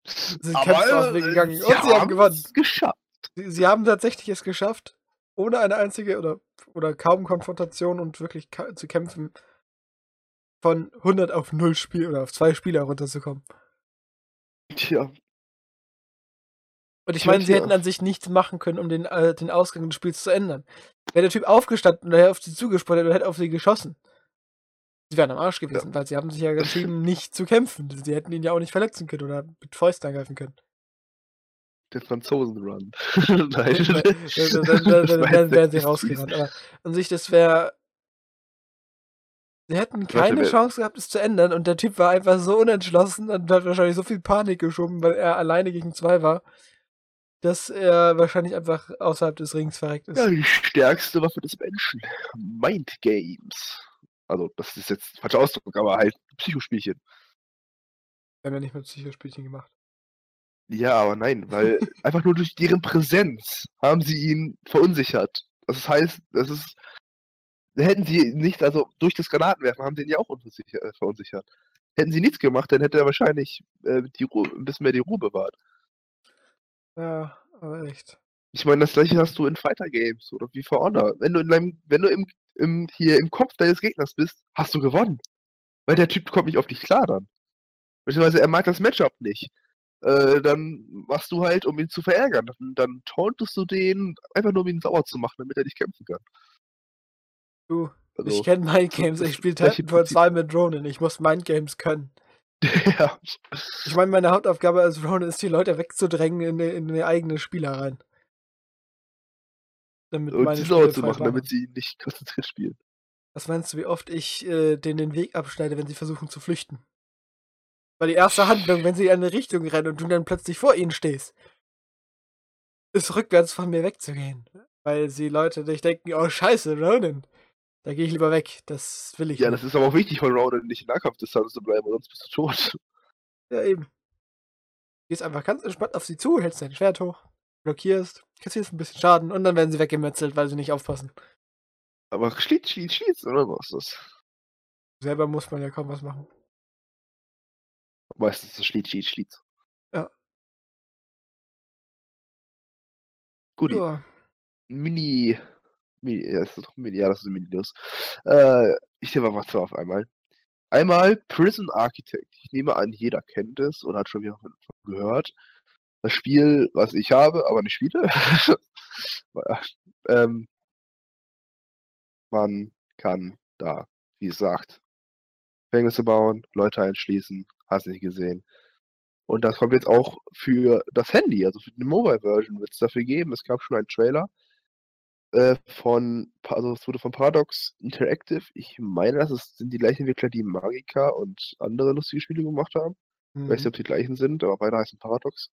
Sind Aber kämpfend aus dem Weg gegangen sie und sie haben gewonnen. haben's geschafft. Sie haben tatsächlich es geschafft, ohne eine einzige oder kaum Konfrontation und wirklich zu kämpfen, von 100 auf 0 Spiel oder auf 2 Spieler runterzukommen. Tja, Und ich tja, meine, sie tja. hätten an sich nichts machen können, um den Ausgang des Spiels zu ändern. Wäre der Typ aufgestanden und er hätte auf sie zugesprintet und hätte auf sie geschossen. Sie wären am Arsch Ja. gewesen, weil sie haben sich ja entschieden, nicht zu kämpfen. Sie hätten ihn ja auch nicht verletzen können oder mit Fäusten angreifen können. Der Franzosen-Run. Dann Nein. wären sie rausgerannt. Aber an sich, das wäre. Sie hätten keine Chance gehabt, es zu ändern und der Typ war einfach so unentschlossen und hat wahrscheinlich so viel Panik geschoben, weil er alleine gegen 2 war, dass er wahrscheinlich einfach außerhalb des Rings verreckt ist. Ja, die stärkste Waffe des Menschen. Mind Games. Also, das ist jetzt ein falscher Ausdruck, aber halt Psychospielchen. Wir haben ja nicht mehr Psychospielchen gemacht. Ja, aber nein, weil einfach nur durch deren Präsenz haben sie ihn verunsichert. Das heißt, hätten sie nicht, also durch das Granatenwerfen haben sie ihn ja auch verunsichert. Hätten sie nichts gemacht, dann hätte er wahrscheinlich ein bisschen mehr die Ruhe bewahrt. Ja, aber echt. Ich meine, das gleiche hast du in Fighter Games oder wie For Honor. Wenn du im Kopf deines Gegners bist, hast du gewonnen. Weil der Typ kommt nicht auf dich klar dann. Beziehungsweise er mag das Matchup nicht. Dann machst du halt, um ihn zu verärgern. Dann tauntest du den, einfach nur um ihn sauer zu machen, damit er nicht kämpfen kann. Du, ich Also, kenne Mindgames, ich spiele gleiche Titanfall Prinzip. 2 mit Ronin, ich muss Mindgames können. Ja. Ich meine, meine Hauptaufgabe als Ronin ist, die Leute wegzudrängen in eine eigene Spieler rein. Damit Und meine sie sauer Spiele zu frei machen, Bahn damit haben. sie nicht konzentriert spielen. Was meinst du, wie oft ich denen den Weg abschneide, wenn sie versuchen zu flüchten? Weil die erste Handlung, wenn sie in eine Richtung rennen und du dann plötzlich vor ihnen stehst, ist rückwärts von mir wegzugehen. Weil die Leute sich denken, oh scheiße, Ronin. Da gehe ich lieber weg. Das will ich Ja, nicht. das ist aber auch wichtig von Ronin, nicht in Nahkampfdistanz zu bleiben, sonst bist du tot. Ja, eben. Gehst einfach ganz entspannt auf sie zu, hältst dein Schwert hoch, blockierst, kassierst ein bisschen Schaden und dann werden sie weggemetzelt, weil sie nicht aufpassen. Aber schließ, oder was ist das? Selber muss man ja kaum was machen. Meistens ist es schließ. Ja. Guti. Ja. Ja, das ist doch Mini, ja, das ist ein Mini-News. Ich nehme mal zwei auf einmal. Einmal Prison Architect. Ich nehme an, jeder kennt es oder hat schon wieder davon gehört. Das Spiel, was ich habe, aber nicht spiele. Man kann da, wie es sagt, Gefängnisse bauen, Leute einschließen, hast nicht gesehen. Und das kommt jetzt auch für das Handy, also für die Mobile-Version wird es dafür geben. Es gab schon einen Trailer also es wurde von Paradox Interactive. Ich meine, sind die gleichen Entwickler, die Magica und andere lustige Spiele gemacht haben. Ich weiß nicht, ob die gleichen sind, aber beide heißen Paradox.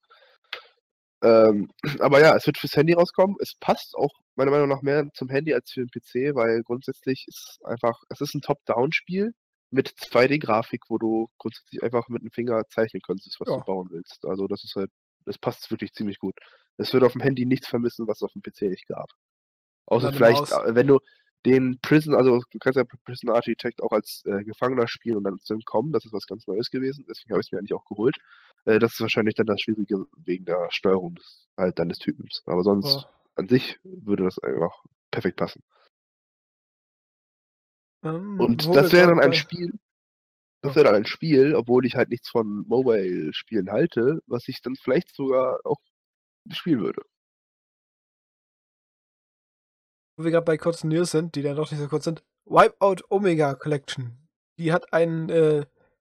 Aber ja, es wird fürs Handy rauskommen. Es passt auch meiner Meinung nach mehr zum Handy als für den PC, weil grundsätzlich es ist ein Top-Down-Spiel mit 2D-Grafik, wo du grundsätzlich einfach mit dem Finger zeichnen könntest, was Ja. du bauen willst. Also das passt wirklich ziemlich gut. Es wird auf dem Handy nichts vermissen, was es auf dem PC nicht gab. Außer Dann eine vielleicht, Maus. wenn du den Prison, also du kannst ja Prison Architect auch als Gefangener spielen und dann zu entkommen. Das ist was ganz Neues gewesen. Deswegen habe ich es mir eigentlich auch geholt. Das ist wahrscheinlich dann das Schwierige wegen der Steuerung deines Typens. Aber sonst an sich würde das einfach perfekt passen. Und Wo wir das wäre gerade dann ein bei. Spiel, Ja. obwohl ich halt nichts von Mobile-Spielen halte, was ich dann vielleicht sogar auch spielen würde. Wo wir gerade bei kurzen News sind, die dann doch nicht so kurz sind. Wipeout Omega Collection. Die hat du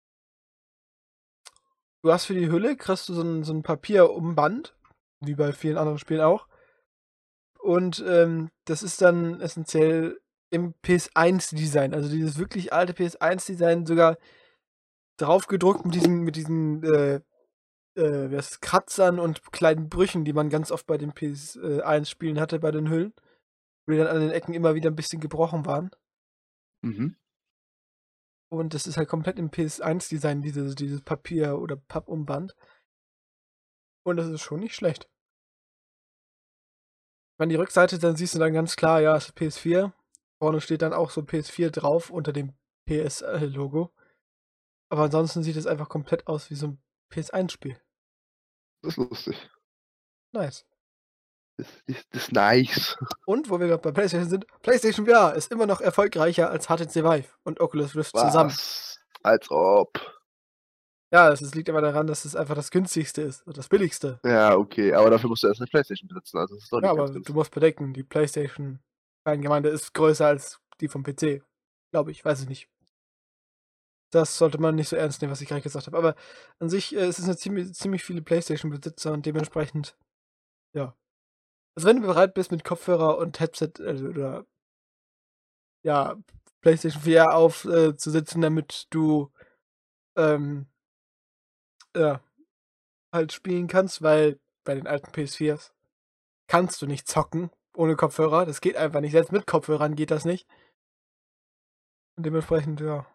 hast für die Hülle, kriegst du so ein Papierumband, wie bei vielen anderen Spielen auch. Und das ist dann essentiell im PS1-Design, also dieses wirklich alte PS1-Design, sogar draufgedruckt mit diesen wie heißt es, Kratzern und kleinen Brüchen, die man ganz oft bei den PS1-Spielen hatte, bei den Hüllen, wo die dann an den Ecken immer wieder ein bisschen gebrochen waren. Mhm. Und das ist halt komplett im PS1-Design, dieses Papier- oder Pappumband. Und das ist schon nicht schlecht. Wenn die Rückseite, dann siehst du dann ganz klar, ja, es ist PS4. Vorne steht dann auch so PS4 drauf unter dem PS-Logo. Aber ansonsten sieht es einfach komplett aus wie so ein PS1-Spiel. Das ist lustig. Nice. Das ist nice. Und wo wir gerade bei PlayStation sind, PlayStation VR ist immer noch erfolgreicher als HTC Vive und Oculus Rift zusammen. Was? Als ob. Ja, das liegt aber daran, dass es einfach das günstigste ist und das billigste. Ja, okay, aber dafür musst du erst eine Playstation besitzen, also das ist doch Ja, nicht ganz aber du günstig. musst bedenken, die PlayStation Gemeinde ist größer als die vom PC. Glaube ich, weiß ich nicht. Das sollte man nicht so ernst nehmen, was ich gerade gesagt habe. Aber an sich es ist eine ziemlich viele PlayStation-Besitzer und dementsprechend, ja. Also wenn du bereit bist mit Kopfhörer und Headset oder ja, PlayStation VR aufzusetzen, damit du ja, halt spielen kannst, weil bei den alten PS4s kannst du nicht zocken ohne Kopfhörer. Das geht einfach nicht. Selbst mit Kopfhörern geht das nicht. Und dementsprechend, ja.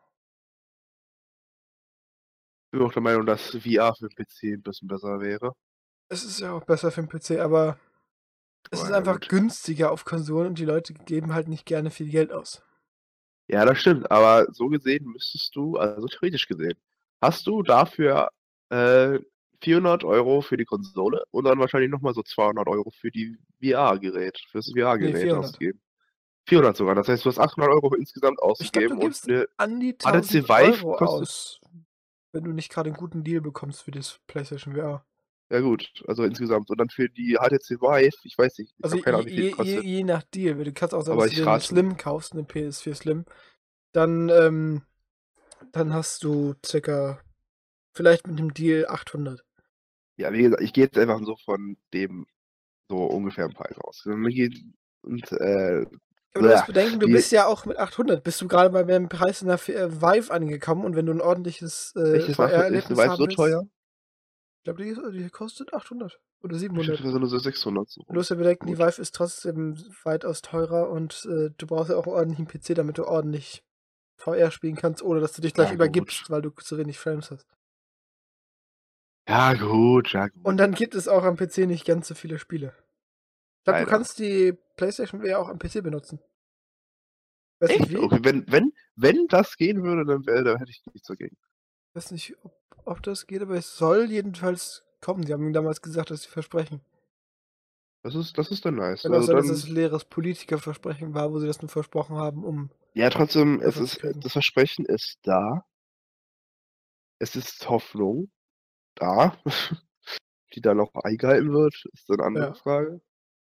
Ich bin auch der Meinung, dass VR für den PC ein bisschen besser wäre. Es ist ja auch besser für den PC, aber es ist Aber ja, einfach gut. günstiger auf Konsolen und die Leute geben halt nicht gerne viel Geld aus. Ja, das stimmt, aber so gesehen müsstest du, also theoretisch gesehen, hast du dafür 400 € für die Konsole und dann wahrscheinlich nochmal so 200 € für die fürs Nee, VR-Gerät 400. ausgegeben. 400 sogar, das heißt, du hast 800 € insgesamt Ich glaube, ausgegeben du und gibst eine an die HTC 1000 Vive Euro kostet, aus, wenn du nicht gerade einen guten Deal bekommst für das PlayStation VR. ja gut, also insgesamt. Und dann für die HTC Vive, ich weiß nicht, ich Also habe keine Ahnung, wie viel die kostet, je nach Deal. Du kannst auch sagen, aber dass du ich dir eine rate, Slim kaufst, eine PS4 Slim. Dann hast du circa, vielleicht mit dem Deal 800. ja, wie gesagt, ich gehe jetzt einfach so von dem so ungefähren Preis aus. Und Aber du musst bedenken, du die, bist ja auch mit 800, bist du gerade bei dem Preis in der Vive angekommen und wenn du ein ordentliches echt, ist eine VR-Erlebnis Vive so haben willst, teuer? ich glaube, die kostet 800 oder Ich 700. dachte, nur so 600 so Du musst ja rum. bedenken, die Gut. Vive ist trotzdem weitaus teurer und du brauchst ja auch einen ordentlichen PC, damit du ordentlich VR spielen kannst, ohne dass du dich gleich Ja, übergibst, gut. weil du zu wenig Frames hast. Ja, gut, ja, Und gut. dann gibt es auch am PC nicht ganz so viele Spiele. Ich glaube, du Leider. kannst die PlayStation VR auch am PC benutzen. Weiß nicht Echt? wie. Okay, wenn das gehen würde, da hätte ich nichts dagegen. Weiß nicht, ob das geht, aber es soll jedenfalls kommen. Sie haben ihm damals gesagt, dass sie versprechen. Das ist dann nice. Kann auch Also sein, dass es dann, leeres Politikerversprechen war, wo sie das nur versprochen haben, um ja, trotzdem, Treffer zu kriegen. das Versprechen ist da. Es ist Hoffnung da. Die dann auch eingehalten wird, ist eine andere Ja. Frage.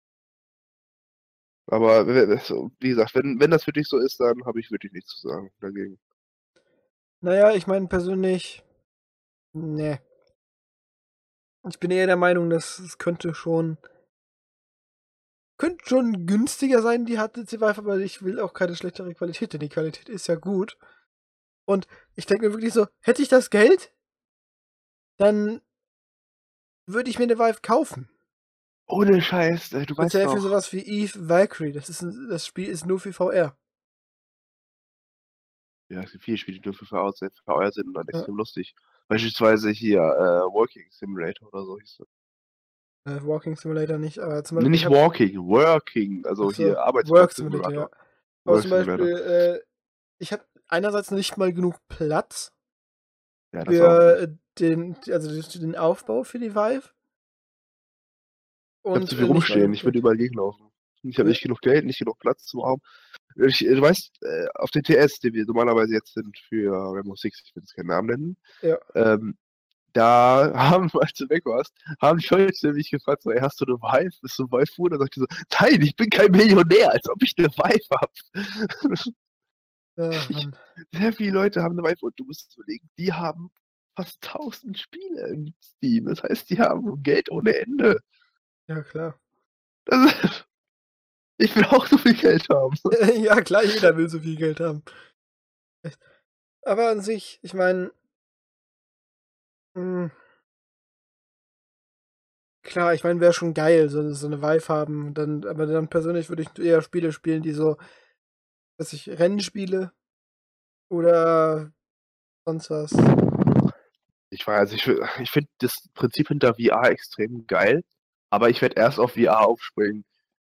Aber wie gesagt, wenn das für dich so ist, dann habe ich wirklich nichts zu sagen dagegen. Naja, ich meine persönlich, ne. Ich bin eher der Meinung, dass es könnte schon günstiger sein, die HTC Vive, aber ich will auch keine schlechtere Qualität, denn die Qualität ist ja gut. Und ich denke mir wirklich so, hätte ich das Geld, dann würde ich mir eine Vive kaufen. Ohne Scheiß, du weißt Speziell für doch. sowas wie Eve Valkyrie. Das Spiel ist nur für VR. Ja, es gibt viele Spiele, die nur für VR sind und dann Ja. extrem lustig. Beispielsweise hier Walking Simulator oder so hieß das. Walking Simulator nicht, aber zum Nee, Beispiel, nicht Walking, Working, also ach so, hier Work Simulator, ja. Arbeitsplatzsimulator. Aber Work zum Simulator. Beispiel, ich habe einerseits nicht mal genug Platz Ja, das auch nicht. für den Aufbau für die Vive. Ich habe Und zu viel nicht mal rumstehen, genug ich würde Geld. überall gegenlaufen. Ich habe Ja. nicht genug Geld, nicht genug Platz zum Raum. Du weißt, auf den TS, die wir normalerweise jetzt sind für Rainbow Six, ich will jetzt keinen Namen nennen, Ja. da haben, als du weg warst, haben die Leute mich gefragt, so, ey, hast du eine Vive? Bist du ein Vive-Bruder? Da sagte ich so, nein, ich bin kein Millionär, als ob ich eine Vive habe. Ja, Mann. Sehr viele Leute haben eine Vive und du musst überlegen, die haben fast 1000 Spiele im Steam. Das heißt, die haben Geld ohne Ende. Ja, klar. Das, ich will auch so viel Geld haben. Ja, klar, jeder will so viel Geld haben. Echt. Aber an sich, ich meine, klar, ich meine, wäre schon geil, so eine Vive haben. Aber dann persönlich würde ich eher Spiele spielen, die so, weiß ich, Rennspiele oder sonst was. Ich finde das Prinzip hinter VR extrem geil, aber ich werde erst auf VR aufspringen,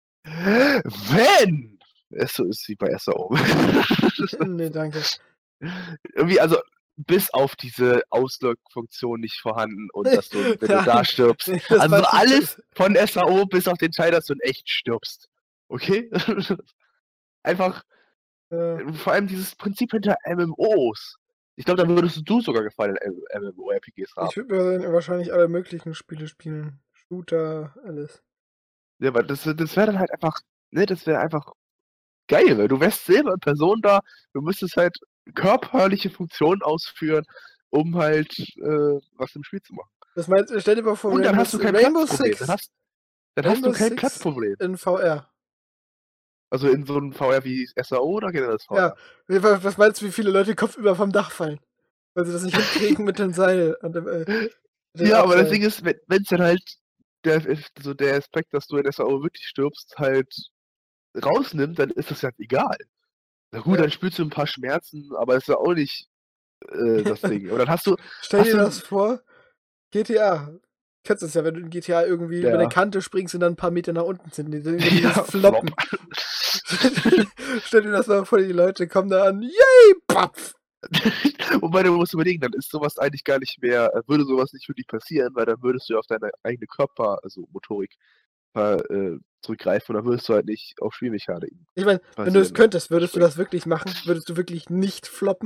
wenn es so ist wie bei SAO. Nee, danke. Irgendwie, also bis auf diese Auslog-Funktion nicht vorhanden und dass du, wenn du da Nein, stirbst. nee, das Also weiß ich alles nicht. von SAO bis auf den Teil, dass du in echt stirbst. Okay? Einfach, Ja. vor allem dieses Prinzip hinter MMOs. Ich glaube, da würdest du sogar gefallen MMORPGs Ich haben. würde mir wahrscheinlich alle möglichen Spiele spielen. Shooter, alles. Ja, weil das wäre dann halt einfach, ne, das wäre einfach geil, weil du wärst selber in Person da, du müsstest halt körperliche Funktionen ausführen, um halt was im Spiel zu machen. Das meinst, stell dir mal vor, Und dann hast du kein Rainbow Platzproblem. Six. Dann hast du Rainbow kein Six Platzproblem. in VR. Also in so einem VR wie SAO oder generell das Ja, VR? was meinst du, wie viele Leute kopfüber vom Dach fallen? Weil sie das nicht hinkriegen mit dem Seil und dem, mit dem Ja, aber das Abseil. Ding ist, wenn es dann halt der Aspekt, dass du in SAO wirklich stirbst, halt rausnimmt, dann ist das ja egal. Na gut, Ja. dann spürst du ein paar Schmerzen, aber ist ja auch nicht das Ding. Und dann hast du Stell dir das vor, GTA. Du kennst das ja, wenn du in GTA irgendwie über eine ja, Kante springst und dann ein paar Meter nach unten sind. Über ja, dieses Flop. Floppen. Stell dir das mal vor, die Leute kommen da an. Yay, papf! Wobei du musst überlegen, dann ist sowas eigentlich gar nicht mehr, würde sowas nicht wirklich passieren, weil dann würdest du ja auf deine eigene also Motorik, zurückgreifen und dann würdest du halt nicht auf Spielmechaniken Ich meine, wenn du es passieren. könntest, würdest du springen. das wirklich machen? Würdest du wirklich nicht floppen?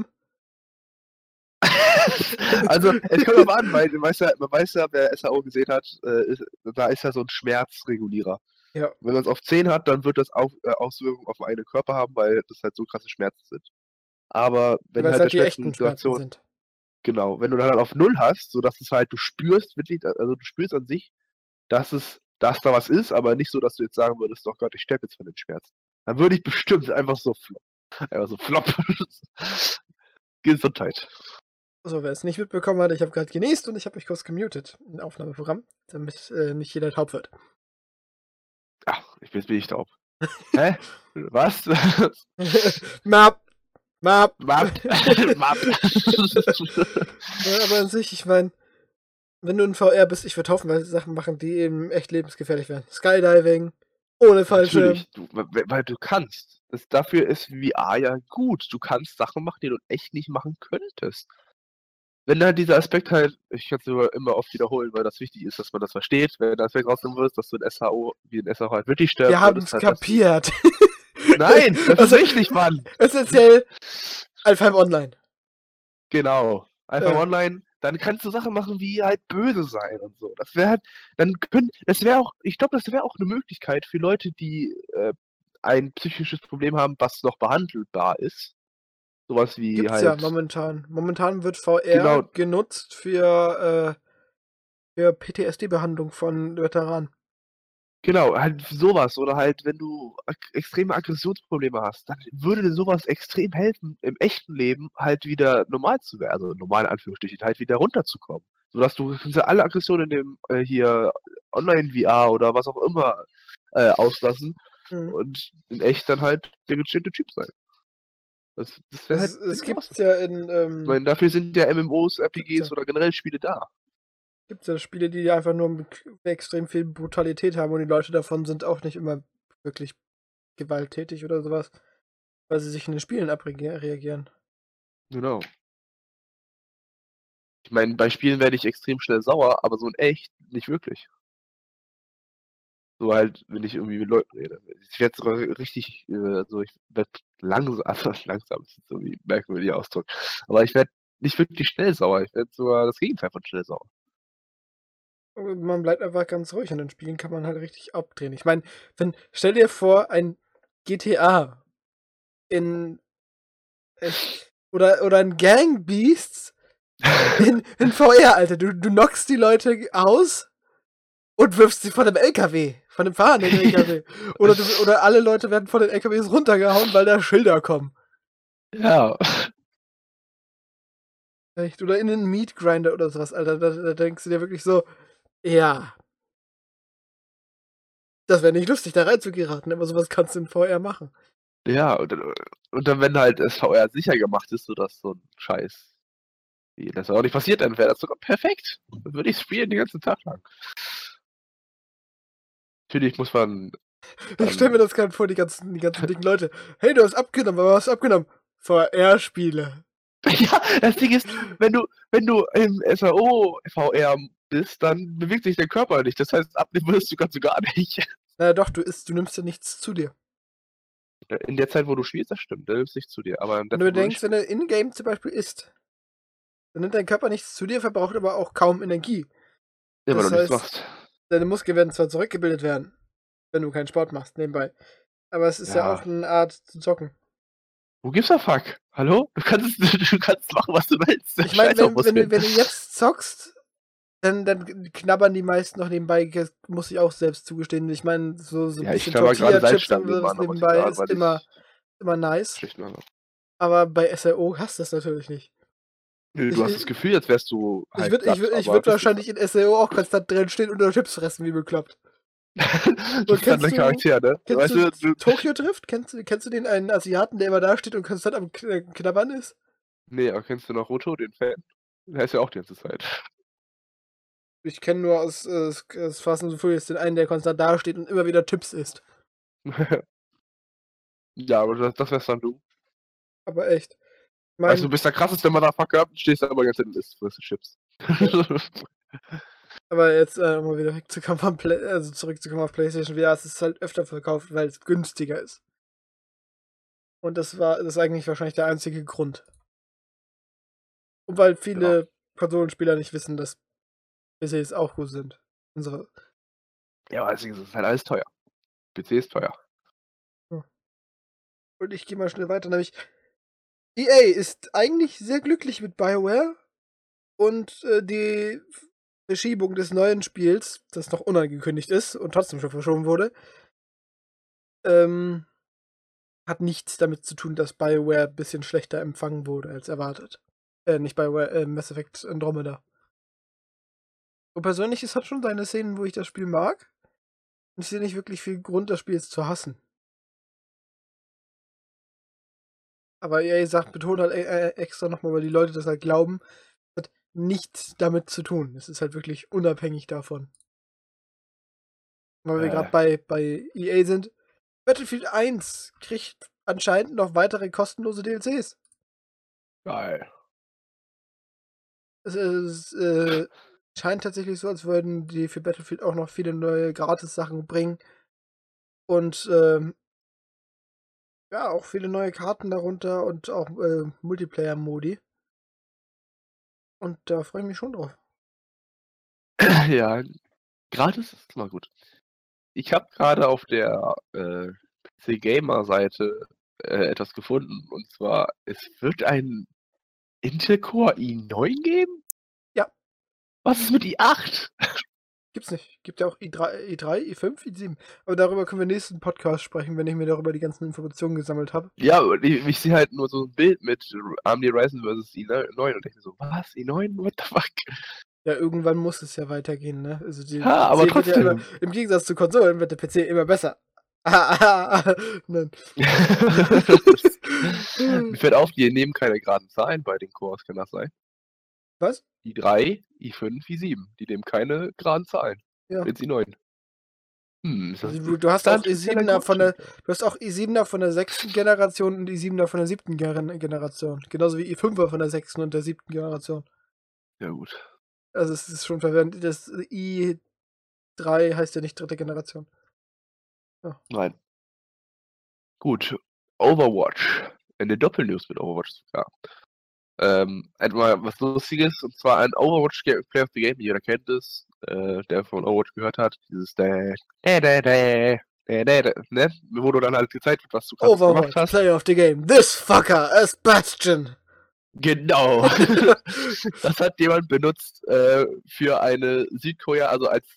Also, es kommt drauf an, weil man weiß ja, wer SAO gesehen hat, da ist ja so ein Schmerzregulierer. Ja, Wenn man es auf 10 hat, dann wird das Auswirkungen auf den eigenen Körper haben, weil das halt so krasse Schmerzen sind. Aber wenn weil es halt der halt die echten Schmerzen Schmerzen sind. genau, wenn du dann halt auf 0 hast, sodass es halt, du spürst wirklich, also du spürst an sich, dass da was ist, aber nicht so, dass du jetzt sagen würdest, oh Gott, ich sterbe jetzt von den Schmerzen. Dann würde ich bestimmt einfach so flop. Gesundheit. So, wer es nicht mitbekommen hat, ich habe gerade genießt und ich habe mich kurz gemutet im Aufnahmeprogramm, damit nicht jeder taub wird. Ach, jetzt bin ich taub. Hä? Was? Map! Map! Map. Ja, aber an sich, ich meine, wenn du in VR bist, ich würde haufenweise Sachen machen, die eben echt lebensgefährlich wären. Skydiving, ohne Fallschirm. Natürlich, weil du kannst. Dafür ist VR ja gut. Du kannst Sachen machen, die du echt nicht machen könntest. Wenn da dieser Aspekt halt, ich kann es immer oft wiederholen, weil das wichtig ist, dass man das versteht, wenn der Aspekt rausnehmen würdest, dass du in SHO, wie in SHO halt wirklich sterben Wir haben würdest, es halt, kapiert. Nein, das Also, ist wichtig, Mann. essentiell Alfheim Online. Genau. Einfach Ja. online, dann kannst du Sachen machen wie halt böse sein und so. Das wäre halt, ich glaube, das wäre auch eine Möglichkeit für Leute, die ein psychisches Problem haben, was noch behandelbar ist. Sowas wie Gibt's ja halt, momentan. Momentan wird VR genau, genutzt für PTSD-Behandlung von Veteranen. genau, halt sowas. Oder halt, wenn du extreme Aggressionsprobleme hast, dann würde dir sowas extrem helfen, im echten Leben halt wieder normal zu werden, also normal in Anführungsstrichen, halt wieder runterzukommen. Sodass du alle Aggressionen in dem hier Online-VR oder was auch immer auslassen Mhm. und in echt dann halt der gechillte Typ sein. Das wäre halt Es ziemlich gibt awesome. ja Ich meine, dafür sind ja MMOs, RPGs ja. oder generell Spiele da. Gibt's ja Spiele, die einfach nur extrem viel Brutalität haben und die Leute davon sind auch nicht immer wirklich gewalttätig oder sowas, weil sie sich in den Spielen abreagieren. Genau. Ich meine, bei Spielen werde ich extrem schnell sauer, aber so in echt nicht wirklich. So halt, wenn ich irgendwie mit Leuten rede. Ich werde sogar richtig, also ich werde langsam, also langsam ist so wie merkwürdiger Ausdruck. Aber ich werde nicht wirklich schnell sauer. Ich werde sogar das Gegenteil von schnell sauer. Man bleibt einfach ganz ruhig und in Spielen kann man halt richtig abdrehen. Ich meine, stell dir vor, ein GTA in oder ein Gang Beasts in VR, Alter. Du knockst die Leute aus und wirfst sie von dem LKW, von dem fahrenden LKW. Oder alle Leute werden von den LKWs runtergehauen, weil da Schilder kommen. Ja. Echt? Oder in einen Meat Grinder oder sowas, Alter. Da denkst du dir wirklich so, ja. Das wäre nicht lustig, da reinzugeraten, aber sowas kannst du in VR machen. Ja, und dann, wenn halt es VR sicher gemacht ist, sodass so ein Scheiß, wie das auch nicht passiert, dann wäre das sogar perfekt. Dann würde ich spielen den ganzen Tag lang. Natürlich muss man. Ich stelle mir das gerade vor, die ganzen dicken Leute. Hey, du hast abgenommen, aber was hast du abgenommen? VR-Spiele. Ja, das Ding ist, wenn du im SAO-VR bist, dann bewegt sich dein Körper nicht. Das heißt, abnehmen wirst du ganz und gar nicht. Naja, doch, du nimmst ja nichts zu dir. In der Zeit, wo du spielst, das stimmt, da nimmst du nichts zu dir. Aber in der Wenn du Zeit, wo du denkst, nicht wenn du in-game zum Beispiel isst, dann nimmt dein Körper nichts zu dir, verbraucht aber auch kaum Energie. ja, weil Das du nichts heißt, machst. deine Muskeln werden zwar zurückgebildet werden, wenn du keinen Sport machst, nebenbei. Aber es ist ja auch Ja. eine Art zu zocken. Wo gibt's da Fuck? Hallo? Du kannst machen, was du willst. Ich meine, Scheiß auf wenn Muskeln. du jetzt zockst, dann knabbern die meisten noch nebenbei, muss ich auch selbst zugestehen. Ich meine, so ein Ja, ich bisschen knabber gerade Tortilla-Chips und Salzstangen sowas nebenan, aber ist nebenbei egal, ist weil immer ich nice. schlicht und einfach. Aber bei SRO hast du das natürlich nicht. Nö, Ich du hast das Gefühl, als wärst du ich halt würde ich satt, würd, ich aber würd bist nicht wahrscheinlich in SRO auch konstant drin stehen und nur Chips fressen, wie bekloppt. satt. Du Und bist dann dein Charakter, ne? kennst Weißt du du, Tokyo Drift? Kennst du den einen Asiaten, der immer da steht und konstant am Knabbern ist? nee, aber kennst du noch Roto, den Fan? Der ist ja auch die ganze Zeit. Ich kenne nur aus Fast and the Furious den einen, der konstant da steht und immer wieder Chips isst. Ja, aber das wärst dann du. Aber echt. Ich Weißt du, mein, du bist der krasseste Motherfucker, stehst da aber ganz hinten und isst frisst Chips. aber jetzt mal wieder wegzukommen zurückzukommen auf PlayStation VR, es ist halt öfter verkauft, weil es günstiger ist. Und das ist eigentlich wahrscheinlich der einzige Grund. Und weil Ja. viele Konsolenspieler nicht wissen, dass PCs auch gut sind. Unsere. Ja, aber deswegen ist es halt alles teuer. PC ist teuer. Und ich gehe mal schnell weiter, nämlich EA ist eigentlich sehr glücklich mit BioWare und die Verschiebung des neuen Spiels, das noch unangekündigt ist und trotzdem schon verschoben wurde, hat nichts damit zu tun, dass BioWare ein bisschen schlechter empfangen wurde als erwartet. Nicht BioWare, Mass Effect Andromeda. Und persönlich, es hat schon seine Szenen, wo ich das Spiel mag. Und ich sehe nicht wirklich viel Grund, das Spiel jetzt zu hassen. Aber EA betont halt extra nochmal, weil die Leute das halt glauben, hat nichts damit zu tun. Es ist halt wirklich unabhängig davon. Weil wir gerade bei EA sind. Battlefield 1 kriegt anscheinend noch weitere kostenlose DLCs. Geil. Es scheint tatsächlich so, als würden die für Battlefield auch noch viele neue Gratis-Sachen bringen. Und ja, auch viele neue Karten darunter und auch Multiplayer-Modi. Und da freue ich mich schon drauf. Ja, gratis ist immer gut. Ich habe gerade auf der PC Gamer Seite etwas gefunden. Und zwar, es wird ein Intel Core i9 geben? Ja. Was ist mit i8? Gibt's nicht. Gibt ja auch i3, i5, i7. Aber darüber können wir nächsten Podcast sprechen, wenn ich mir darüber die ganzen Informationen gesammelt habe. Ja, ich sehe halt nur so ein Bild mit AMD Ryzen vs i9 und denke mir so, was? i9? What the fuck? Ja, irgendwann muss es ja weitergehen, ne? Also Ja, aber PC wird ja trotzdem. immer, im Gegensatz zu Konsolen wird der PC immer besser. Nein. Mir fällt auf, die nehmen keine geraden Zahlen bei den Cores, kann das sein? Was? i3, i5, i7. Die nehmen keine geraden Zahlen. Ja. Jetzt i9. Ist das, Also du hast auch i7er von der 6. Generation und i7er von der 7. Generation. Genauso wie i5er von der 6. und der 7. Generation. Ja, gut. Also es ist schon verwirrend. Das i3 heißt ja nicht 3. Generation. Ja. Nein. Gut. Overwatch. In der Doppelnews mit Overwatch sogar. Einmal was Lustiges, und zwar ein Overwatch Play of the Game, jeder kennt es, der von Overwatch gehört hat, dieses ne? Wo du dann halt gezeigt wird, was du gerade gemacht Overwatch, hast. Play of the Game. This fucker is Bastion. Genau. Das hat jemand benutzt für eine Südkorea, also als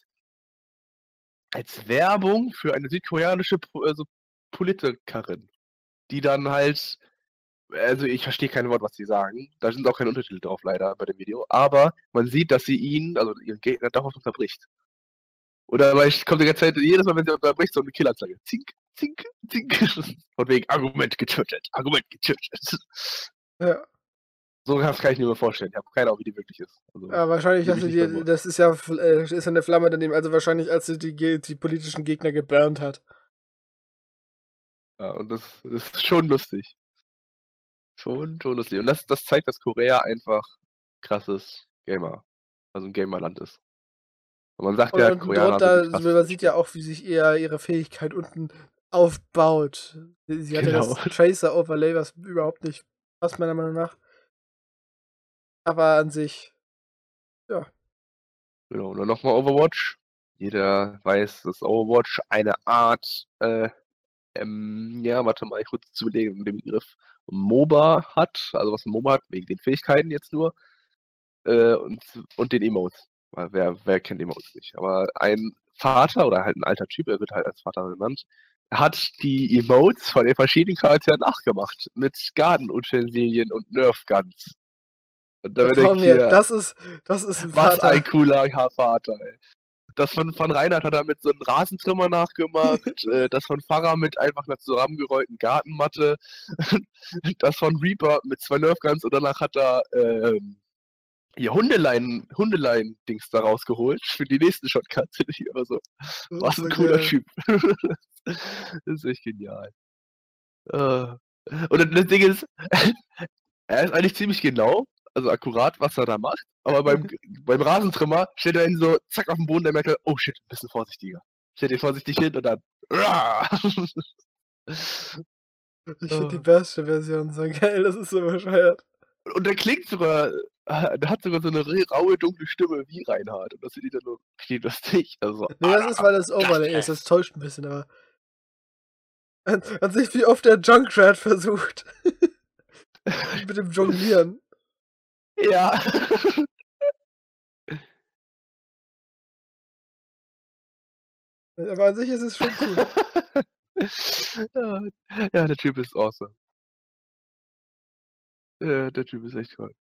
Werbung für eine südkoreanische Politikerin, die dann halt, also ich verstehe kein Wort, was sie sagen. Da sind auch keine Untertitel drauf, leider, bei dem Video. Aber man sieht, dass sie ihn, also ihren Gegner, darauf unterbricht. Oder weil ich komme die ganze Zeit, jedes Mal, wenn sie unterbricht, so eine Killanzeige. Zink, zink, zink. Von wegen Argument getötet, Argument getötet. Ja. So kann ich mir vorstellen. Ich habe keine Ahnung, wie die wirklich ist. Also, Ja, wahrscheinlich hast du dir, das ist ja eine Flamme daneben, also wahrscheinlich, als sie die politischen Gegner geburnt hat. ja, und das ist schon lustig. Schon lustig. Und das zeigt, dass Korea einfach krasses also ein Gamerland ist. Und man sagt Und ja, unten Koreaner sind die drunter, krassesten man sieht ja Spieler. auch, wie sich eher ihre Fähigkeit unten aufbaut. Sie hat ja Genau. das Tracer-Overlay, was überhaupt nicht passt, meiner Meinung nach. Aber an sich, ja. Genau. Und dann nochmal Overwatch. Jeder weiß, dass Overwatch eine Art, ja, warte mal, ich kurz zu überlegen, den Begriff MOBA hat. Also was ein MOBA hat, wegen den Fähigkeiten jetzt nur. Und den Emotes. Weil wer kennt Emotes nicht? Aber ein Vater oder halt ein alter Typ, er wird halt als Vater genannt, hat die Emotes von den verschiedenen Charakteren nachgemacht. Mit Gardenutensilien und Nerf-Guns. Und da Vertrau denke ich mir, hier, das ist ein was ein Vater. cooler Vater, ey. Das von Reinhard hat er mit so einem Rasentrimmer nachgemacht. Das von Farah mit einfach einer zusammengerollten Gartenmatte. Das von Reaper mit 2 Nerf-Guns und danach hat er hier Hundelein-Dings da rausgeholt für die nächsten Shotcuts. Oder so. Das ist Was so ein cooler geil. Typ. Das ist echt genial. Und das Ding ist, er ist eigentlich ziemlich genau, also akkurat, was er da macht. Aber beim Rasentrimmer steht er ihn so zack auf den Boden, der merkt, oh shit, ein bisschen vorsichtiger. Stellt ihn vorsichtig hin und dann. Ich finde die beste Version so geil, das ist so bescheuert. Und der klingt sogar, der hat sogar so eine raue, dunkle Stimme wie Reinhard. Und das finde ich dann nur richtig lustig. Also, Nee, das ist, weil das Overlay ist, das täuscht ein bisschen, aber an sich, wie oft der Junkrat versucht. Mit dem Jonglieren. Ja. Aber an sich ist es schon cool. Ja, der Typ ist awesome. Der Typ ist echt toll.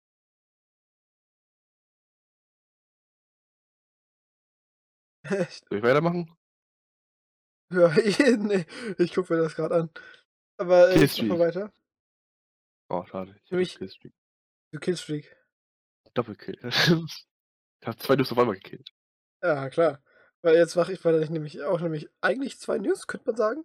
Echt. Soll ich weitermachen? Ja, nee, ich gucke mir das gerade an. Aber mach mal Killstreak. weiter. Oh, schade. Ich hatte Nämlich, Killstreak. du Killstreak. Doppelkill. Ich habe 2 Dupes auf einmal gekillt. Ja, klar. Weil jetzt mache ich weiter nämlich eigentlich 2 News, könnte man sagen.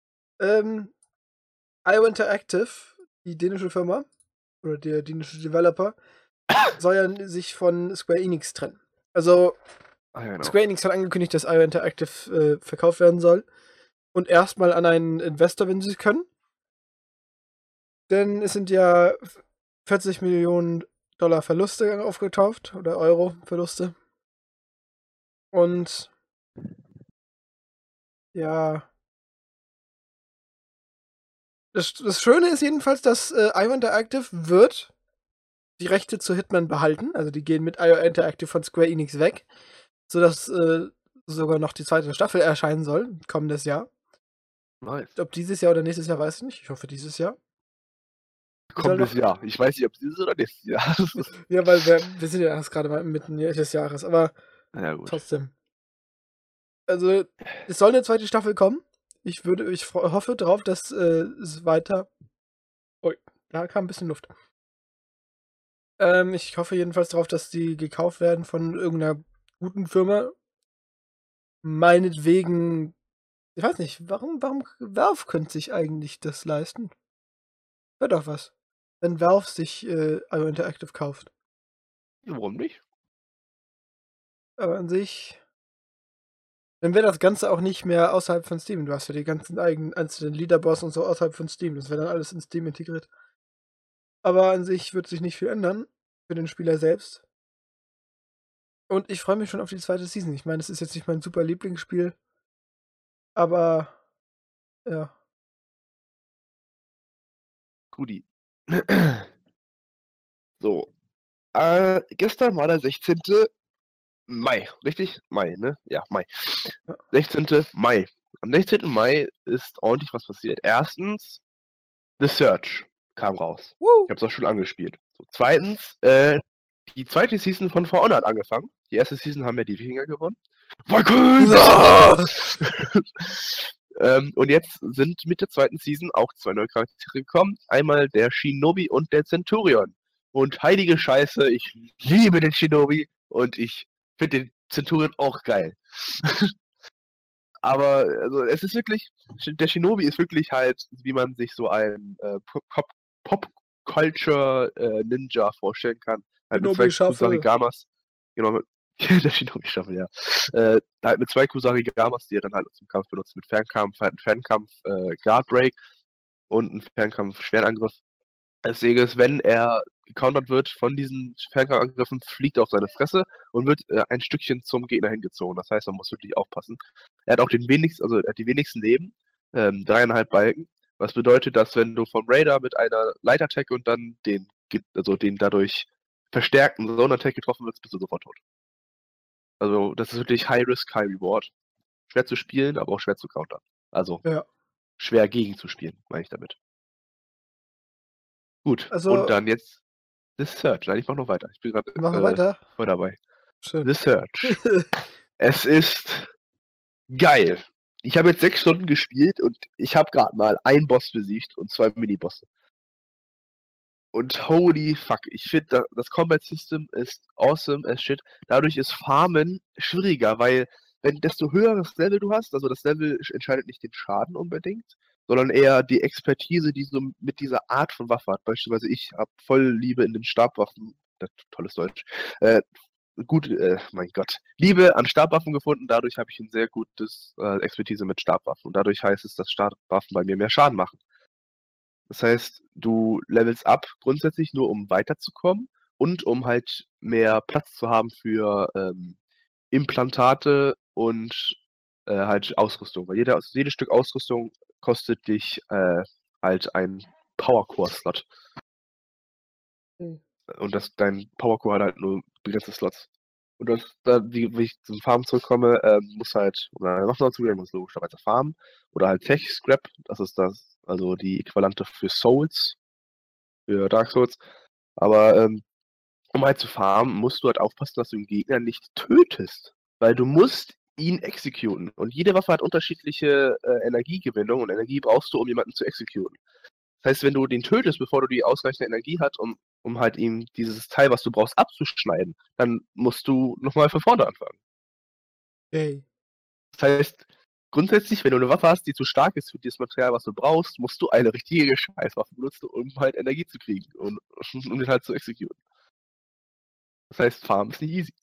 IO Interactive, die dänische Firma, oder der dänische Developer, soll ja sich von Square Enix trennen. Also, Ah ja, genau. Square Enix hat angekündigt, dass IO Interactive verkauft werden soll. Und erstmal an einen Investor, wenn sie können. Denn es sind ja 40 Millionen Dollar Verluste aufgetaucht oder Euro Verluste. Und ja. Das Schöne ist jedenfalls, dass IO Interactive wird die Rechte zu Hitman behalten. Also die gehen mit IO Interactive von Square Enix weg, sodass sogar noch die 2. Staffel erscheinen soll, kommendes Jahr. Nice. Ob dieses Jahr oder nächstes Jahr, weiß ich nicht. Ich hoffe dieses Jahr. Kommendes Jahr. Ich weiß nicht, ob es dieses oder nächstes Jahr ist. Ja, weil wir sind ja erst gerade mal mitten des Jahres, aber Ja, gut. trotzdem. Also, es soll eine 2. Staffel kommen. Ich hoffe darauf, dass es weiter. Ui, da kam ein bisschen Luft. Ich hoffe jedenfalls darauf, dass die gekauft werden von irgendeiner guten Firma. Meinetwegen, ich weiß nicht, warum Valve könnte sich eigentlich das leisten? Wäre doch was, wenn Valve sich IO Interactive kauft. Warum nicht? Aber an sich, dann wäre das Ganze auch nicht mehr außerhalb von Steam. Du hast ja die ganzen einzelnen Leaderboards und so außerhalb von Steam. Das wäre dann alles in Steam integriert. Aber an sich wird sich nicht viel ändern für den Spieler selbst. Und ich freue mich schon auf die 2. Season. Ich meine, es ist jetzt nicht mein super Lieblingsspiel, aber ja. Guti. So. Gestern war der 16. Mai, richtig? Mai, ne? Ja, Mai. Ja. 16. Mai. Am 16. Mai ist ordentlich was passiert. Erstens, The Search kam raus. Woo! Ich habe es auch schon angespielt. So, zweitens, die 2. Season von For Honor hat angefangen. Die erste Season haben ja die Wikinger gewonnen. Und jetzt sind mit der 2. Season auch 2 neue Charaktere gekommen. Einmal der Shinobi und der Centurion. Und heilige Scheiße, ich liebe den Shinobi und ich finde den Centurion auch geil. Aber also, es ist wirklich, der Shinobi ist wirklich halt, wie man sich so einen Culture Ninja vorstellen kann. Halt mit 2 Shinobi Shuffle. Kusarigamas. Genau, der Shinobi Shuffle, ja. Halt mit 2 Kusarigamas, die er dann halt zum Kampf benutzt. Mit Fernkampf, halt ein Fernkampf Guard Break und ein Fernkampf Schwertangriff. Das Ding ist, wenn er gecountert wird von diesen Fernkampfangriffen, fliegt er auf seine Fresse und wird ein Stückchen zum Gegner hingezogen. Das heißt, man muss wirklich aufpassen. Er hat auch die wenigsten Leben, 3,5 Balken. Was bedeutet, dass wenn du vom Raider mit einer Light Attack und dann den dadurch verstärkten Zone Attack getroffen wirst, bist du sofort tot. Also das ist wirklich High Risk, High Reward. Schwer zu spielen, aber auch schwer zu countern. Also Ja. schwer gegen zu spielen, meine ich damit. Gut, Also, und dann jetzt The Search. Nein, ich mach noch weiter. Ich bin gerade machen wir weiter. voll dabei. Schön. The Search. Es ist geil. Ich habe jetzt 6 Stunden gespielt und ich habe gerade mal einen Boss besiegt und 2 Minibosse. Und holy fuck, ich finde, das Combat System ist awesome as shit. Dadurch ist Farmen schwieriger, weil desto höheres Level du hast, also das Level entscheidet nicht den Schaden unbedingt, sondern eher die Expertise, die so mit dieser Art von Waffe hat. Beispielsweise ich habe voll Liebe in den Stabwaffen, tolles Deutsch, mein Gott, Liebe an Stabwaffen gefunden, dadurch habe ich ein sehr gutes Expertise mit Stabwaffen und dadurch heißt es, dass Stabwaffen bei mir mehr Schaden machen. Das heißt, du levelst up grundsätzlich nur, um weiterzukommen und um halt mehr Platz zu haben für Implantate und halt Ausrüstung. Weil jedes Stück Ausrüstung kostet dich halt einen Powercore-Slot. Hm. Und dein Powercore hat halt nur begrenzte Slots. Und wie ich zum Farmen zurückkomme, muss halt, oder noch dazu, muss logischerweise farmen. Oder halt Tech-Scrap, das ist also die Äquivalente für Souls, für Dark Souls. Aber um halt zu farmen, musst du halt aufpassen, dass du den Gegner nicht tötest. Weil du musst ihn exekuten. Und jede Waffe hat unterschiedliche Energiegewinnung und Energie brauchst du, um jemanden zu exekuten. Das heißt, wenn du den tötest, bevor du die ausreichende Energie hast, um halt ihm dieses Teil, was du brauchst, abzuschneiden, dann musst du nochmal von vorne anfangen. Okay. Das heißt, grundsätzlich, wenn du eine Waffe hast, die zu stark ist für das Material, was du brauchst, musst du eine richtige Scheißwaffe benutzen, um halt Energie zu kriegen und um den halt zu exekutieren. Das heißt, Farm ist nicht easy.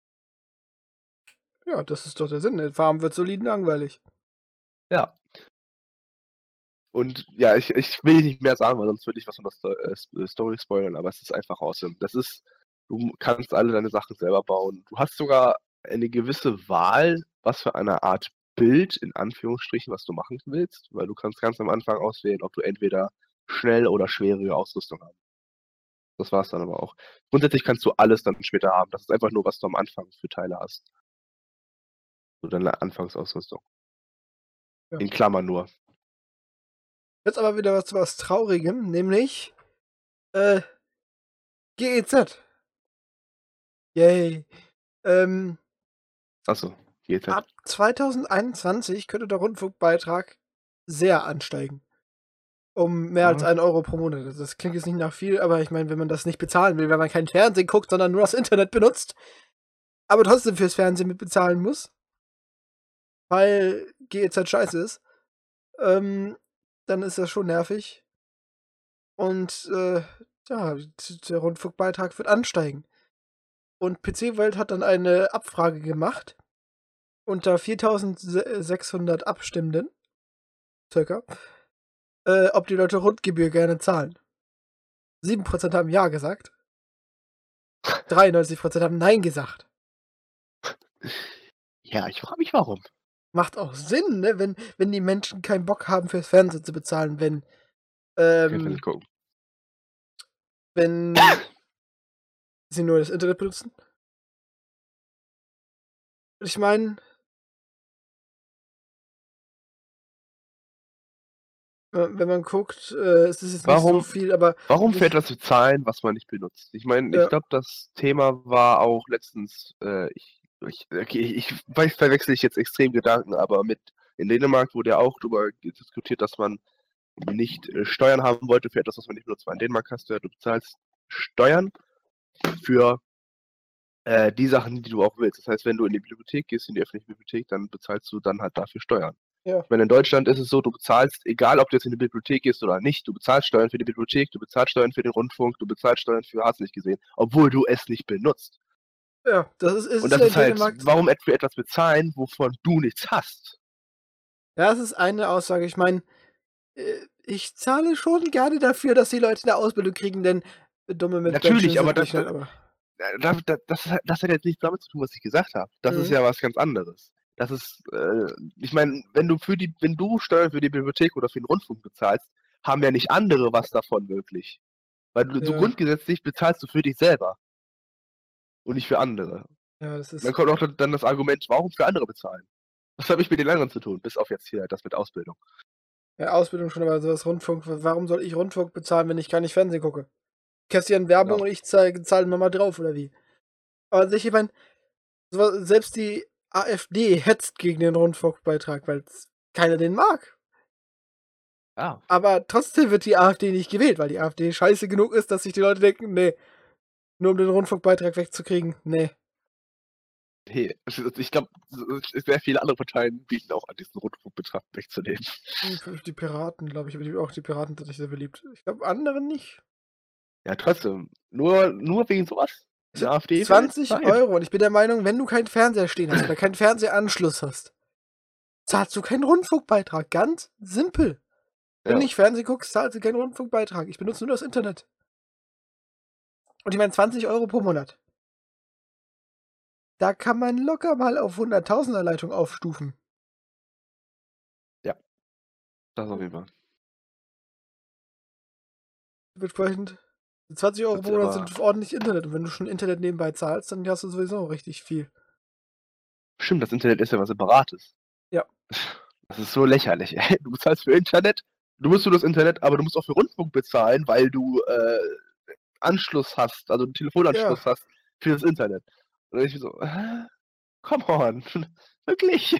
Ja, das ist doch der Sinn. Farm wird solid langweilig. Ja. Und ja, ich will nicht mehr sagen, weil sonst würde ich was von der Story spoilern, aber es ist einfach awesome. Du kannst alle deine Sachen selber bauen. Du hast sogar eine gewisse Wahl, was für eine Art Bild, in Anführungsstrichen, was du machen willst, weil du kannst ganz am Anfang auswählen, ob du entweder schnell oder schwere Ausrüstung hast. Das war's dann aber auch. Grundsätzlich kannst du alles dann später haben. Das ist einfach nur, was du am Anfang für Teile hast. So deine Anfangsausrüstung. Ja. In Klammern nur. Jetzt aber wieder was Traurigem, nämlich GEZ. Yay. Achso, geht halt. Ab 2021 könnte der Rundfunkbeitrag sehr ansteigen. Um mehr als 1 Euro pro Monat. Das klingt jetzt nicht nach viel, aber ich meine, wenn man das nicht bezahlen will, wenn man kein Fernsehen guckt, sondern nur das Internet benutzt, aber trotzdem fürs Fernsehen mit bezahlen muss, weil GEZ scheiße ist, dann ist das schon nervig. Und ja, der Rundfunkbeitrag wird ansteigen. Und PC-Welt hat dann eine Abfrage gemacht unter 4600 Abstimmenden, circa, ob die Leute Rundgebühr gerne zahlen. 7% haben Ja gesagt. 93% haben Nein gesagt. Ja, ich frage mich warum. Macht auch Sinn, ne? Wenn die Menschen keinen Bock haben, fürs Fernsehen zu bezahlen, wenn Gucken. wenn sie nur das Internet benutzen. Ich meine, wenn man guckt, ist es jetzt nicht so viel, aber Warum für etwas bezahlen, was man nicht benutzt? Ich meine, ich glaube, das Thema war auch letztens, ich weiß, verwechsel ich jetzt extrem Gedanken, aber in Dänemark wurde ja auch darüber diskutiert, dass man nicht Steuern haben wollte für etwas, was man nicht benutzt. Weil in Dänemark hast du bezahlst Steuern für die Sachen, die du auch willst. Das heißt, wenn du in die Bibliothek gehst, in die öffentliche Bibliothek, dann bezahlst du dann halt dafür Steuern. Ja. Ich meine, in Deutschland ist es so, du bezahlst, egal ob du jetzt in die Bibliothek gehst oder nicht, du bezahlst Steuern für die Bibliothek, du bezahlst Steuern für den Rundfunk, du bezahlst Steuern für hast nicht gesehen, obwohl du es nicht benutzt. Ja, ist Und es das ja in ist halt, Dänemark. warum für etwas bezahlen, wovon du nichts hast? Ja, das ist eine Aussage. Ich meine, ich zahle schon gerne dafür, dass die Leute 'ne Ausbildung kriegen, denn dumme Mitmenschen Natürlich, aber sind nicht nett, aber das hat jetzt nichts damit zu tun, was ich gesagt habe. Das ist mhm. ja was ganz anderes. Das ist, ich meine, wenn du Steuern für die Bibliothek oder für den Rundfunk bezahlst, haben ja nicht andere was davon wirklich. Weil du so Ja, grundgesetzlich bezahlst du für dich selber und nicht für andere. ja, das Dann ist kommt auch dann das Argument, warum für andere bezahlen? Was habe ich mit den anderen zu tun? Bis auf jetzt hier das mit Ausbildung. ja, Ausbildung schon, aber so was Rundfunk warum soll ich Rundfunk bezahlen, wenn ich gar nicht Fernsehen gucke? Kassieren Werbung Genau. und ich zahle noch mal drauf oder wie? Aber an sich, ich meine, selbst die AfD hetzt gegen den Rundfunkbeitrag, weil's keiner den mag. Ja, Aber trotzdem wird die AfD nicht gewählt, weil die AfD scheiße genug ist, dass sich die Leute denken: „Ne, nur um den Rundfunkbeitrag wegzukriegen, ne." ne, ich glaube, sehr viele andere Parteien bieten auch an, diesen Rundfunkbetrag wegzunehmen. Für die Piraten, glaube ich, aber die Piraten sind nicht sehr beliebt. Ich glaube, andere nicht. Ja, trotzdem. Nur wegen sowas? Es Die sind AfD wählen? 20 Nein. € und ich bin der Meinung, wenn du keinen Fernseher stehen hast oder keinen Fernsehanschluss hast, zahlst du keinen Rundfunkbeitrag. Ganz simpel. Wenn du Ja. nicht Fernsehen guckst, zahlst du keinen Rundfunkbeitrag. Ich benutze nur das Internet. Und ich meine 20 € pro Monat. Da kann man locker mal auf Hunderttausender-Leitung aufstufen. Ja, das auf jeden Fall. Dementsprechend 20 € Das pro ist Monat aber sind ordentlich Internet. Und wenn du schon Internet nebenbei zahlst, dann hast du sowieso richtig viel. stimmt, das Internet ist ja was Separates. Ja. Das ist so lächerlich, ey. Du bezahlst für Internet, du musst nur das Internet, aber du musst auch für Rundfunk bezahlen, weil du, Anschluss hast, also 'n Ja. Telefonanschluss hast für das Internet. Und ich so: Come on, wirklich?“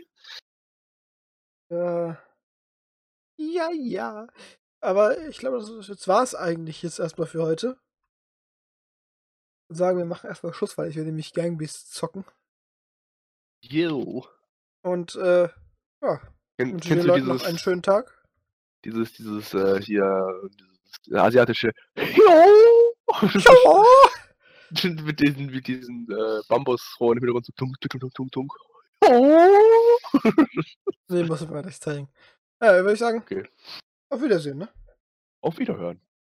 Ja. Ja, ja. Aber ich glaube, das war's eigentlich jetzt erst mal für heute. Ich würde sagen, wir machen erst mal Schluss, weil ich will nämlich Gang Beasts zocken. Jo. Und, ja, wünsche den Kennst du Leuten noch einen schönen Tag. hier, dieses asiatische Ja. mit diesen, Bambusrohren im Hintergrund so tunk, tunk, tunk, tunk, tunk. Ne, musst du mir gleich zeigen. Ja, dann würde ich sagen, Okay, auf Wiedersehen, ne? auf Wiederhören.